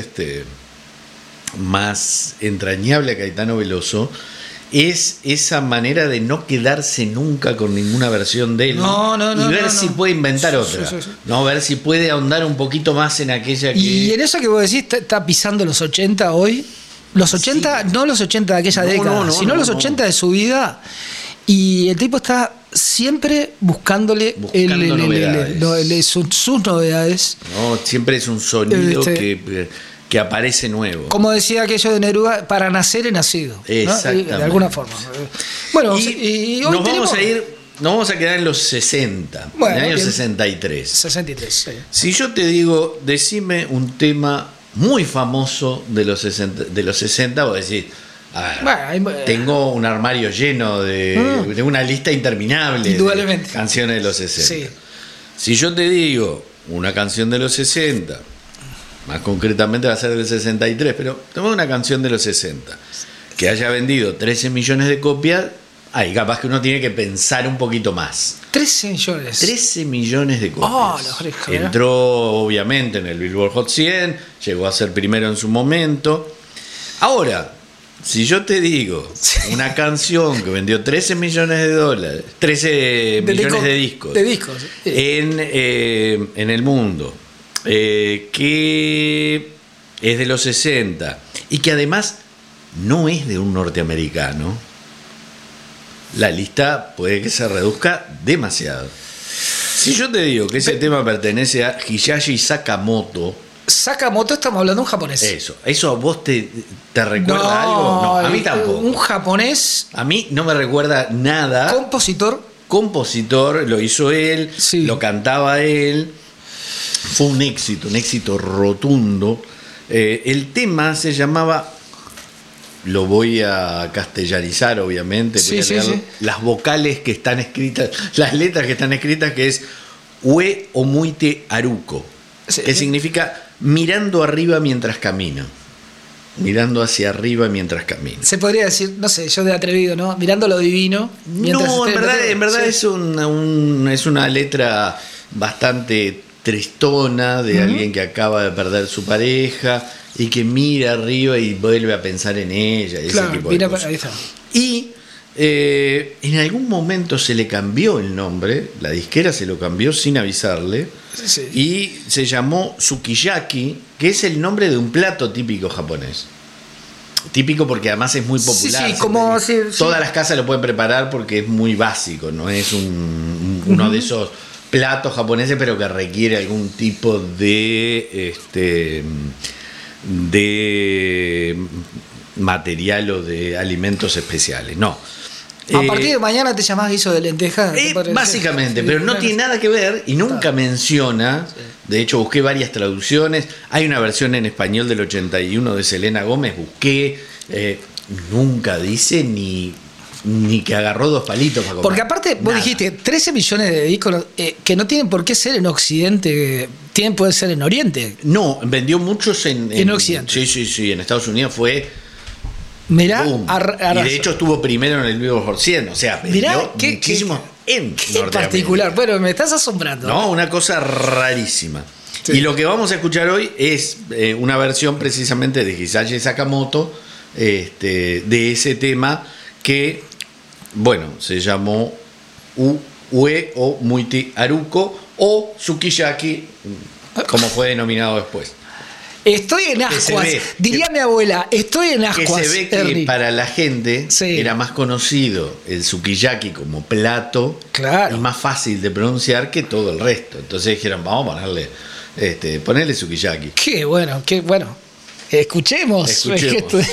entrañable a Caetano Veloso es esa manera de no quedarse nunca con ninguna versión de él, y ver si puede inventar otra, Sí. no, ver si puede ahondar un poquito más en aquella que... Y en eso que vos decís, está pisando los 80 hoy. Los 80, Sí. no los 80 de aquella década, sino los 80 de su vida. Y el tipo está siempre buscándole novedades. sus novedades. No, siempre es un sonido que aparece nuevo. Como decía aquello de Neruda, para nacer he nacido, ¿no? Exactamente. De alguna forma. Bueno, Y hoy nos vamos a quedar en los 60, Bueno, en el año bien. 63. 63. Sí. Si yo te digo, decime un tema muy famoso de los 60, vos decís, a ver, Bueno, tengo un armario lleno de una lista interminable Indudablemente. de canciones de los 60. Sí. Si yo te digo una canción de los 60, más concretamente va a ser del 63, pero toma una canción de los 60 que haya vendido 13 millones de copias, ahí capaz que uno tiene que pensar un poquito más. 13 millones. 13 millones de copias. La oreja, ¿verdad? Entró obviamente en el Billboard Hot 100, llegó a ser primero en su momento. Ahora, si yo te digo una canción que vendió 13 millones de dólares, 13 millones de discos, sí. en el mundo, que es de los 60 y que además no es de un norteamericano, la lista puede que se reduzca demasiado. Si yo te digo que ese tema pertenece a Hisashi Sakamoto, Sakamoto, estamos hablando de un japonés. ¿Eso a vos te recuerda algo? No, a mí tampoco. Un japonés, A mí no me recuerda nada. Compositor, lo hizo él, Sí. lo cantaba él. Fue un éxito rotundo. El tema se llamaba, lo voy a castellarizar obviamente, voy a Sí, leer sí. las vocales que están escritas, las letras que están escritas, que es Ue Omuite Aruko, Sí. que significa mirando arriba mientras camino. Mirando hacia arriba mientras camino. se podría decir, no sé, yo de atrevido, ¿no? Mirando lo divino. mientras No, esté en verdad Sí. es una letra bastante tristona de alguien que acaba de perder su pareja, y que mira arriba y vuelve a pensar en ella, ese Claro, tipo de mira, cosas. ahí está. Y en algún momento se le cambió el nombre, la disquera se lo cambió sin avisarle, Sí. y se llamó Sukiyaki, que es el nombre de un plato típico japonés. Típico porque además es muy popular. Sí, como Todas las casas lo pueden preparar porque es muy básico, no es uno de esos platos japoneses, pero que requiere algún tipo de material o de alimentos especiales. No. A partir de mañana te llamás guiso de lentejas. Básicamente, pero no tiene nada que ver y nunca menciona. De hecho, busqué varias traducciones. Hay una versión en español del 81 de Selena Gómez. Busqué. Nunca dice ni que agarró 2 palitos para comer. Porque aparte, vos Nada. dijiste 13 millones de discos que no tienen por qué ser en Occidente, pueden ser en Oriente. No, vendió muchos en Occidente. Sí. En Estados Unidos fue. Mirá, Boom. Y de hecho estuvo primero en el Billboard 100. O sea, vendió muchísimo en qué Norteamérica. particular. Bueno, me estás asombrando. No, una cosa rarísima. Sí. Y lo que vamos a escuchar hoy es una versión precisamente de Hisashi Sakamoto de ese tema que, bueno, se llamó Ue o Muiti Haruko o Sukiyaki, como fue denominado después. Estoy en Que se ascuas. ve, Diría mi abuela, estoy en Que ascuas. se ve que Ernie. para la gente Sí. era más conocido el sukiyaki como plato Claro. y más fácil de pronunciar que todo el resto. Entonces dijeron, vamos a ponerle sukiyaki. Qué bueno, qué bueno. Escuchemos. Escuchemos.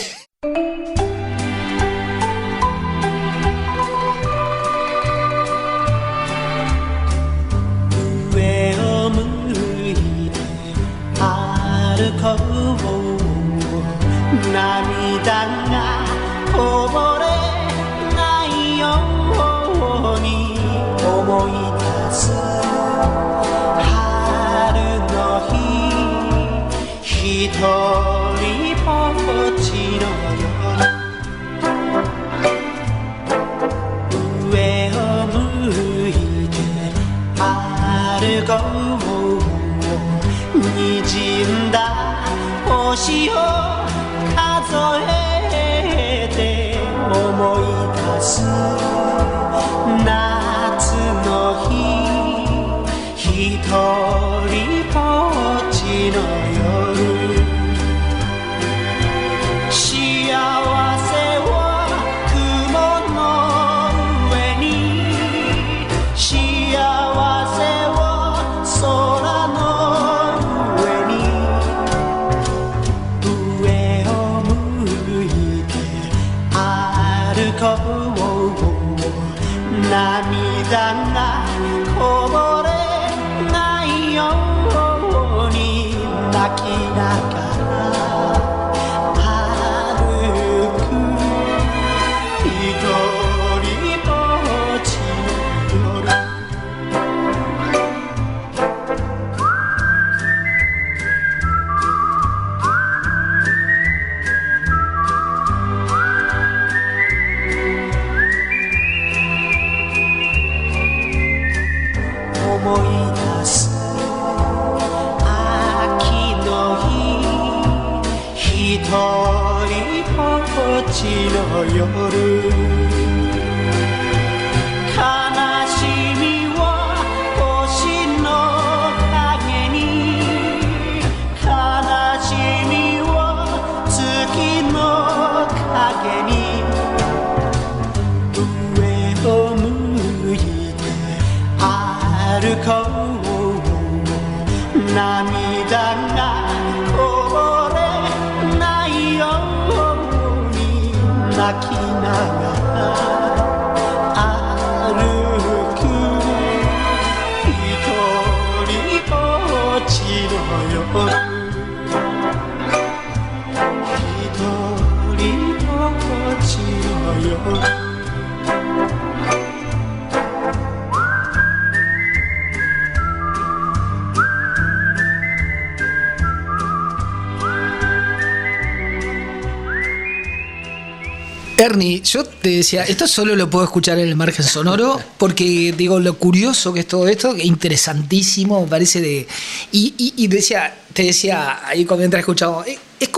Ernie, yo te decía, esto solo lo puedo escuchar en el margen sonoro, porque digo, lo curioso que es todo esto, interesantísimo, me parece de. Y te decía ahí cuando mientras escuchaba, es como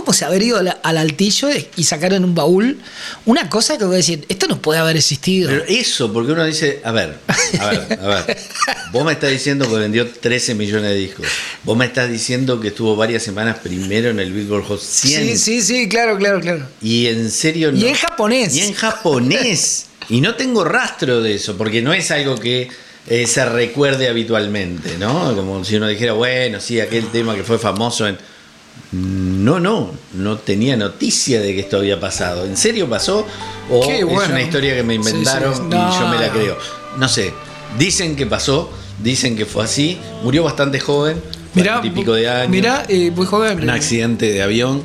como si haber ido al altillo y sacar en un baúl una cosa que voy a decir, esto no puede haber existido. Pero eso, porque uno dice, a ver, vos me estás diciendo que vendió 13 millones de discos, vos me estás diciendo que estuvo varias semanas primero en el Billboard Hot 100. Sí, claro. Y en serio no. Y en japonés. Y no tengo rastro de eso, porque no es algo que se recuerde habitualmente, ¿no? Como si uno dijera, bueno, sí, aquel tema que fue famoso en... No tenía noticia de que esto había pasado. ¿En serio pasó? ¿O es una historia que me inventaron y yo me la creo? No sé, dicen que pasó, dicen que fue así. Murió bastante joven, 20 y pico de años. Muy joven. Un accidente de avión.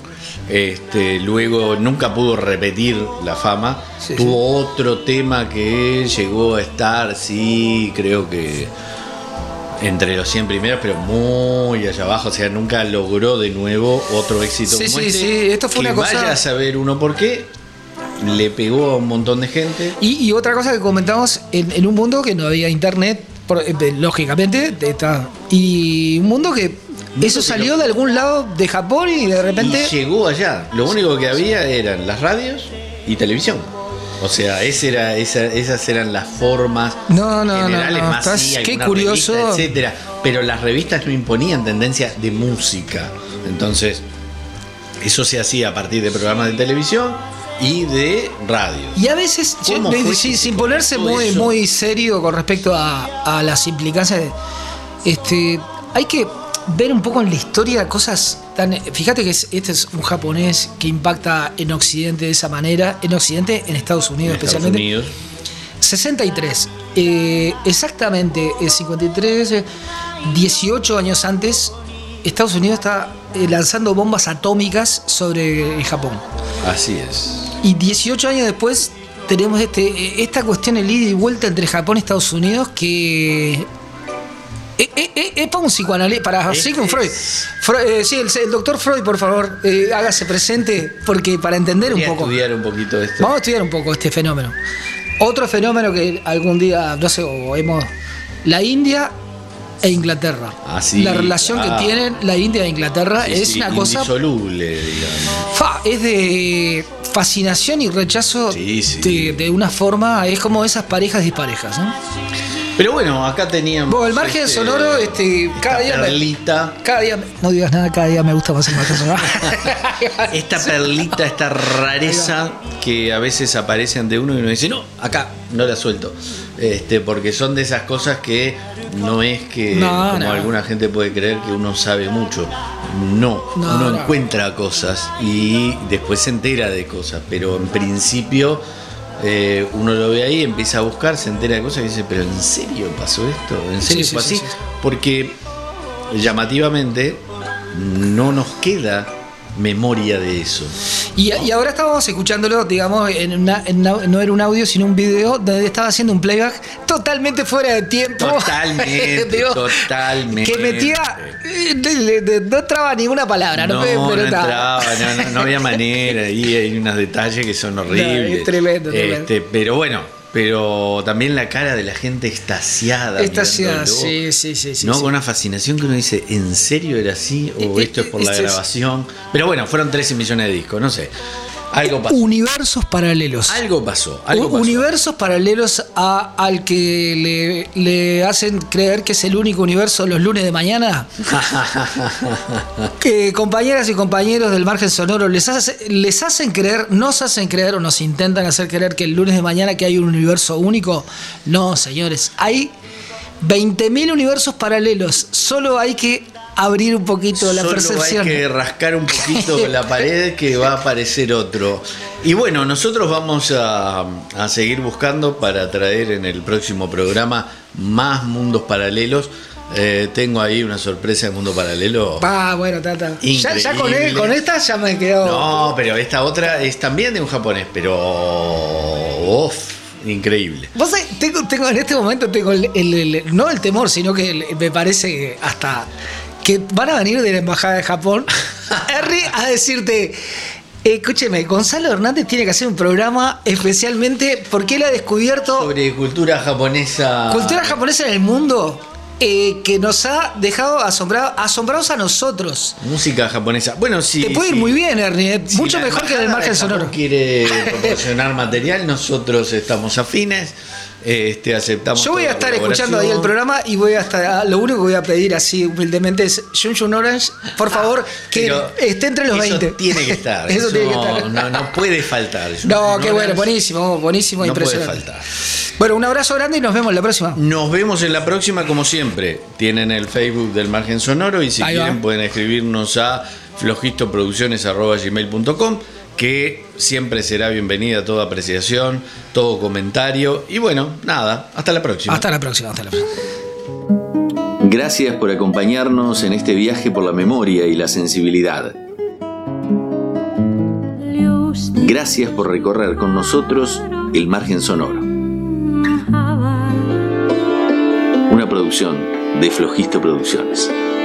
Luego nunca pudo repetir la fama. Tuvo otro tema que llegó a estar, sí, creo que entre los 100 primeros, pero muy allá abajo. O sea, nunca logró de nuevo otro éxito como este. Sí, esto fue que una cosa... vaya a saber uno por qué. Le pegó a un montón de gente. Y otra cosa que comentamos, en un mundo que no había internet, lógicamente, y un mundo que eso salió de algún lado de Japón y de repente... Y llegó allá. Lo único que había eran las radios y televisión. O sea, esas eran las formas generales más así, qué curioso, revista, etcétera. Pero las revistas no imponían tendencia de música. Entonces, eso se hacía a partir de programas de televisión y de radio. Y a veces, sin ponerse muy serio con respecto a las implicancias, hay que ver un poco en la historia cosas tan... Fíjate que este es un japonés que impacta en Occidente de esa manera, en Estados Unidos especialmente. 63. Exactamente, 53, 18 años antes, Estados Unidos está lanzando bombas atómicas sobre Japón. Así es. Y 18 años después tenemos esta cuestión de ida y vuelta entre Japón y Estados Unidos que... Es para un psicoanalista, para Sigmund Freud. El doctor Freud, por favor, hágase presente, porque para entender un poco. Estudiar un poquito esto. Vamos a estudiar un poco este fenómeno. Otro fenómeno que algún día, no sé, la India e Inglaterra. La relación que tienen la India e Inglaterra es una cosa indisoluble, digamos. Es de fascinación y rechazo de una forma, es como esas parejas disparejas, ¿no? Pero bueno, acá teníamos... el margen sonoro, cada día... Perlita. Cada día... No digas nada, cada día me gusta más el margen sonoro. Esta perlita, esta rareza que a veces aparece ante uno y uno dice, no, acá no la suelto. Porque son de esas cosas que no es que, alguna gente puede creer, que uno sabe mucho. Uno encuentra cosas y después se entera de cosas, pero en principio... uno lo ve ahí, empieza a buscar, se entera de cosas y dice, pero ¿en serio pasó esto? ¿En serio fue así? Porque llamativamente no nos queda memoria de eso. Y ahora estábamos escuchándolo, digamos, no era un audio, sino un video donde estaba haciendo un playback totalmente fuera de tiempo. Totalmente. Que metía... No traba ninguna palabra. No había manera. Y hay unos detalles que son horribles. Es tremendo. Pero bueno... Pero también la cara de la gente extasiada. Sí. ¿No? Con una fascinación que uno dice, ¿en serio era así? ¿O esto es por la grabación? Pero bueno, fueron 13 millones de discos, no sé. Algo pasó. Universos paralelos. Algo pasó. Universos paralelos al que le hacen creer que es el único universo los lunes de mañana. Que compañeras y compañeros del margen sonoro les hacen creer, nos hacen creer o nos intentan hacer creer que el lunes de mañana que hay un universo único. No, señores, hay 20.000 universos paralelos. Solo hay que abrir un poquito la percepción. Hay que rascar un poquito la pared que va a aparecer otro. Y bueno, nosotros vamos a seguir buscando para traer en el próximo programa más mundos paralelos. Tengo ahí una sorpresa de mundo paralelo. Bueno, ya con esta ya me quedo. No, pero esta otra es también de un japonés, pero increíble. Vos sabés, tengo en este momento no el temor, sino que me parece hasta que van a venir de la embajada de Japón a decirte, escúcheme, Gonzalo Hernández tiene que hacer un programa especialmente porque él ha descubierto sobre cultura japonesa. Cultura japonesa en el mundo. que nos ha dejado asombrados a nosotros. Música japonesa. Bueno, sí. Te puede ir muy bien, Ernie. Mucho mejor que en el margen sonoro. Quiere proporcionar material, nosotros estamos afines. Aceptamos. Yo voy a estar escuchando ahí el programa y voy a estar. Lo único que voy a pedir así humildemente es Jun Jun Orange, por favor, que esté entre los 20. Tiene que estar. Eso tiene que estar. No puede faltar. No, qué bueno, buenísimo, no impresionante. Puede faltar. Bueno, un abrazo grande y nos vemos en la próxima. Nos vemos en la próxima, como siempre. Tienen el Facebook del Margen Sonoro y si ahí quieren va. pueden escribirnos a flojistoproducciones@gmail.com, que siempre será bienvenida toda apreciación, todo comentario. Y bueno, nada, hasta la próxima. Hasta la próxima. Gracias por acompañarnos en este viaje por la memoria y la sensibilidad. Gracias por recorrer con nosotros el Margen Sonoro. Una producción de Flojisto Producciones.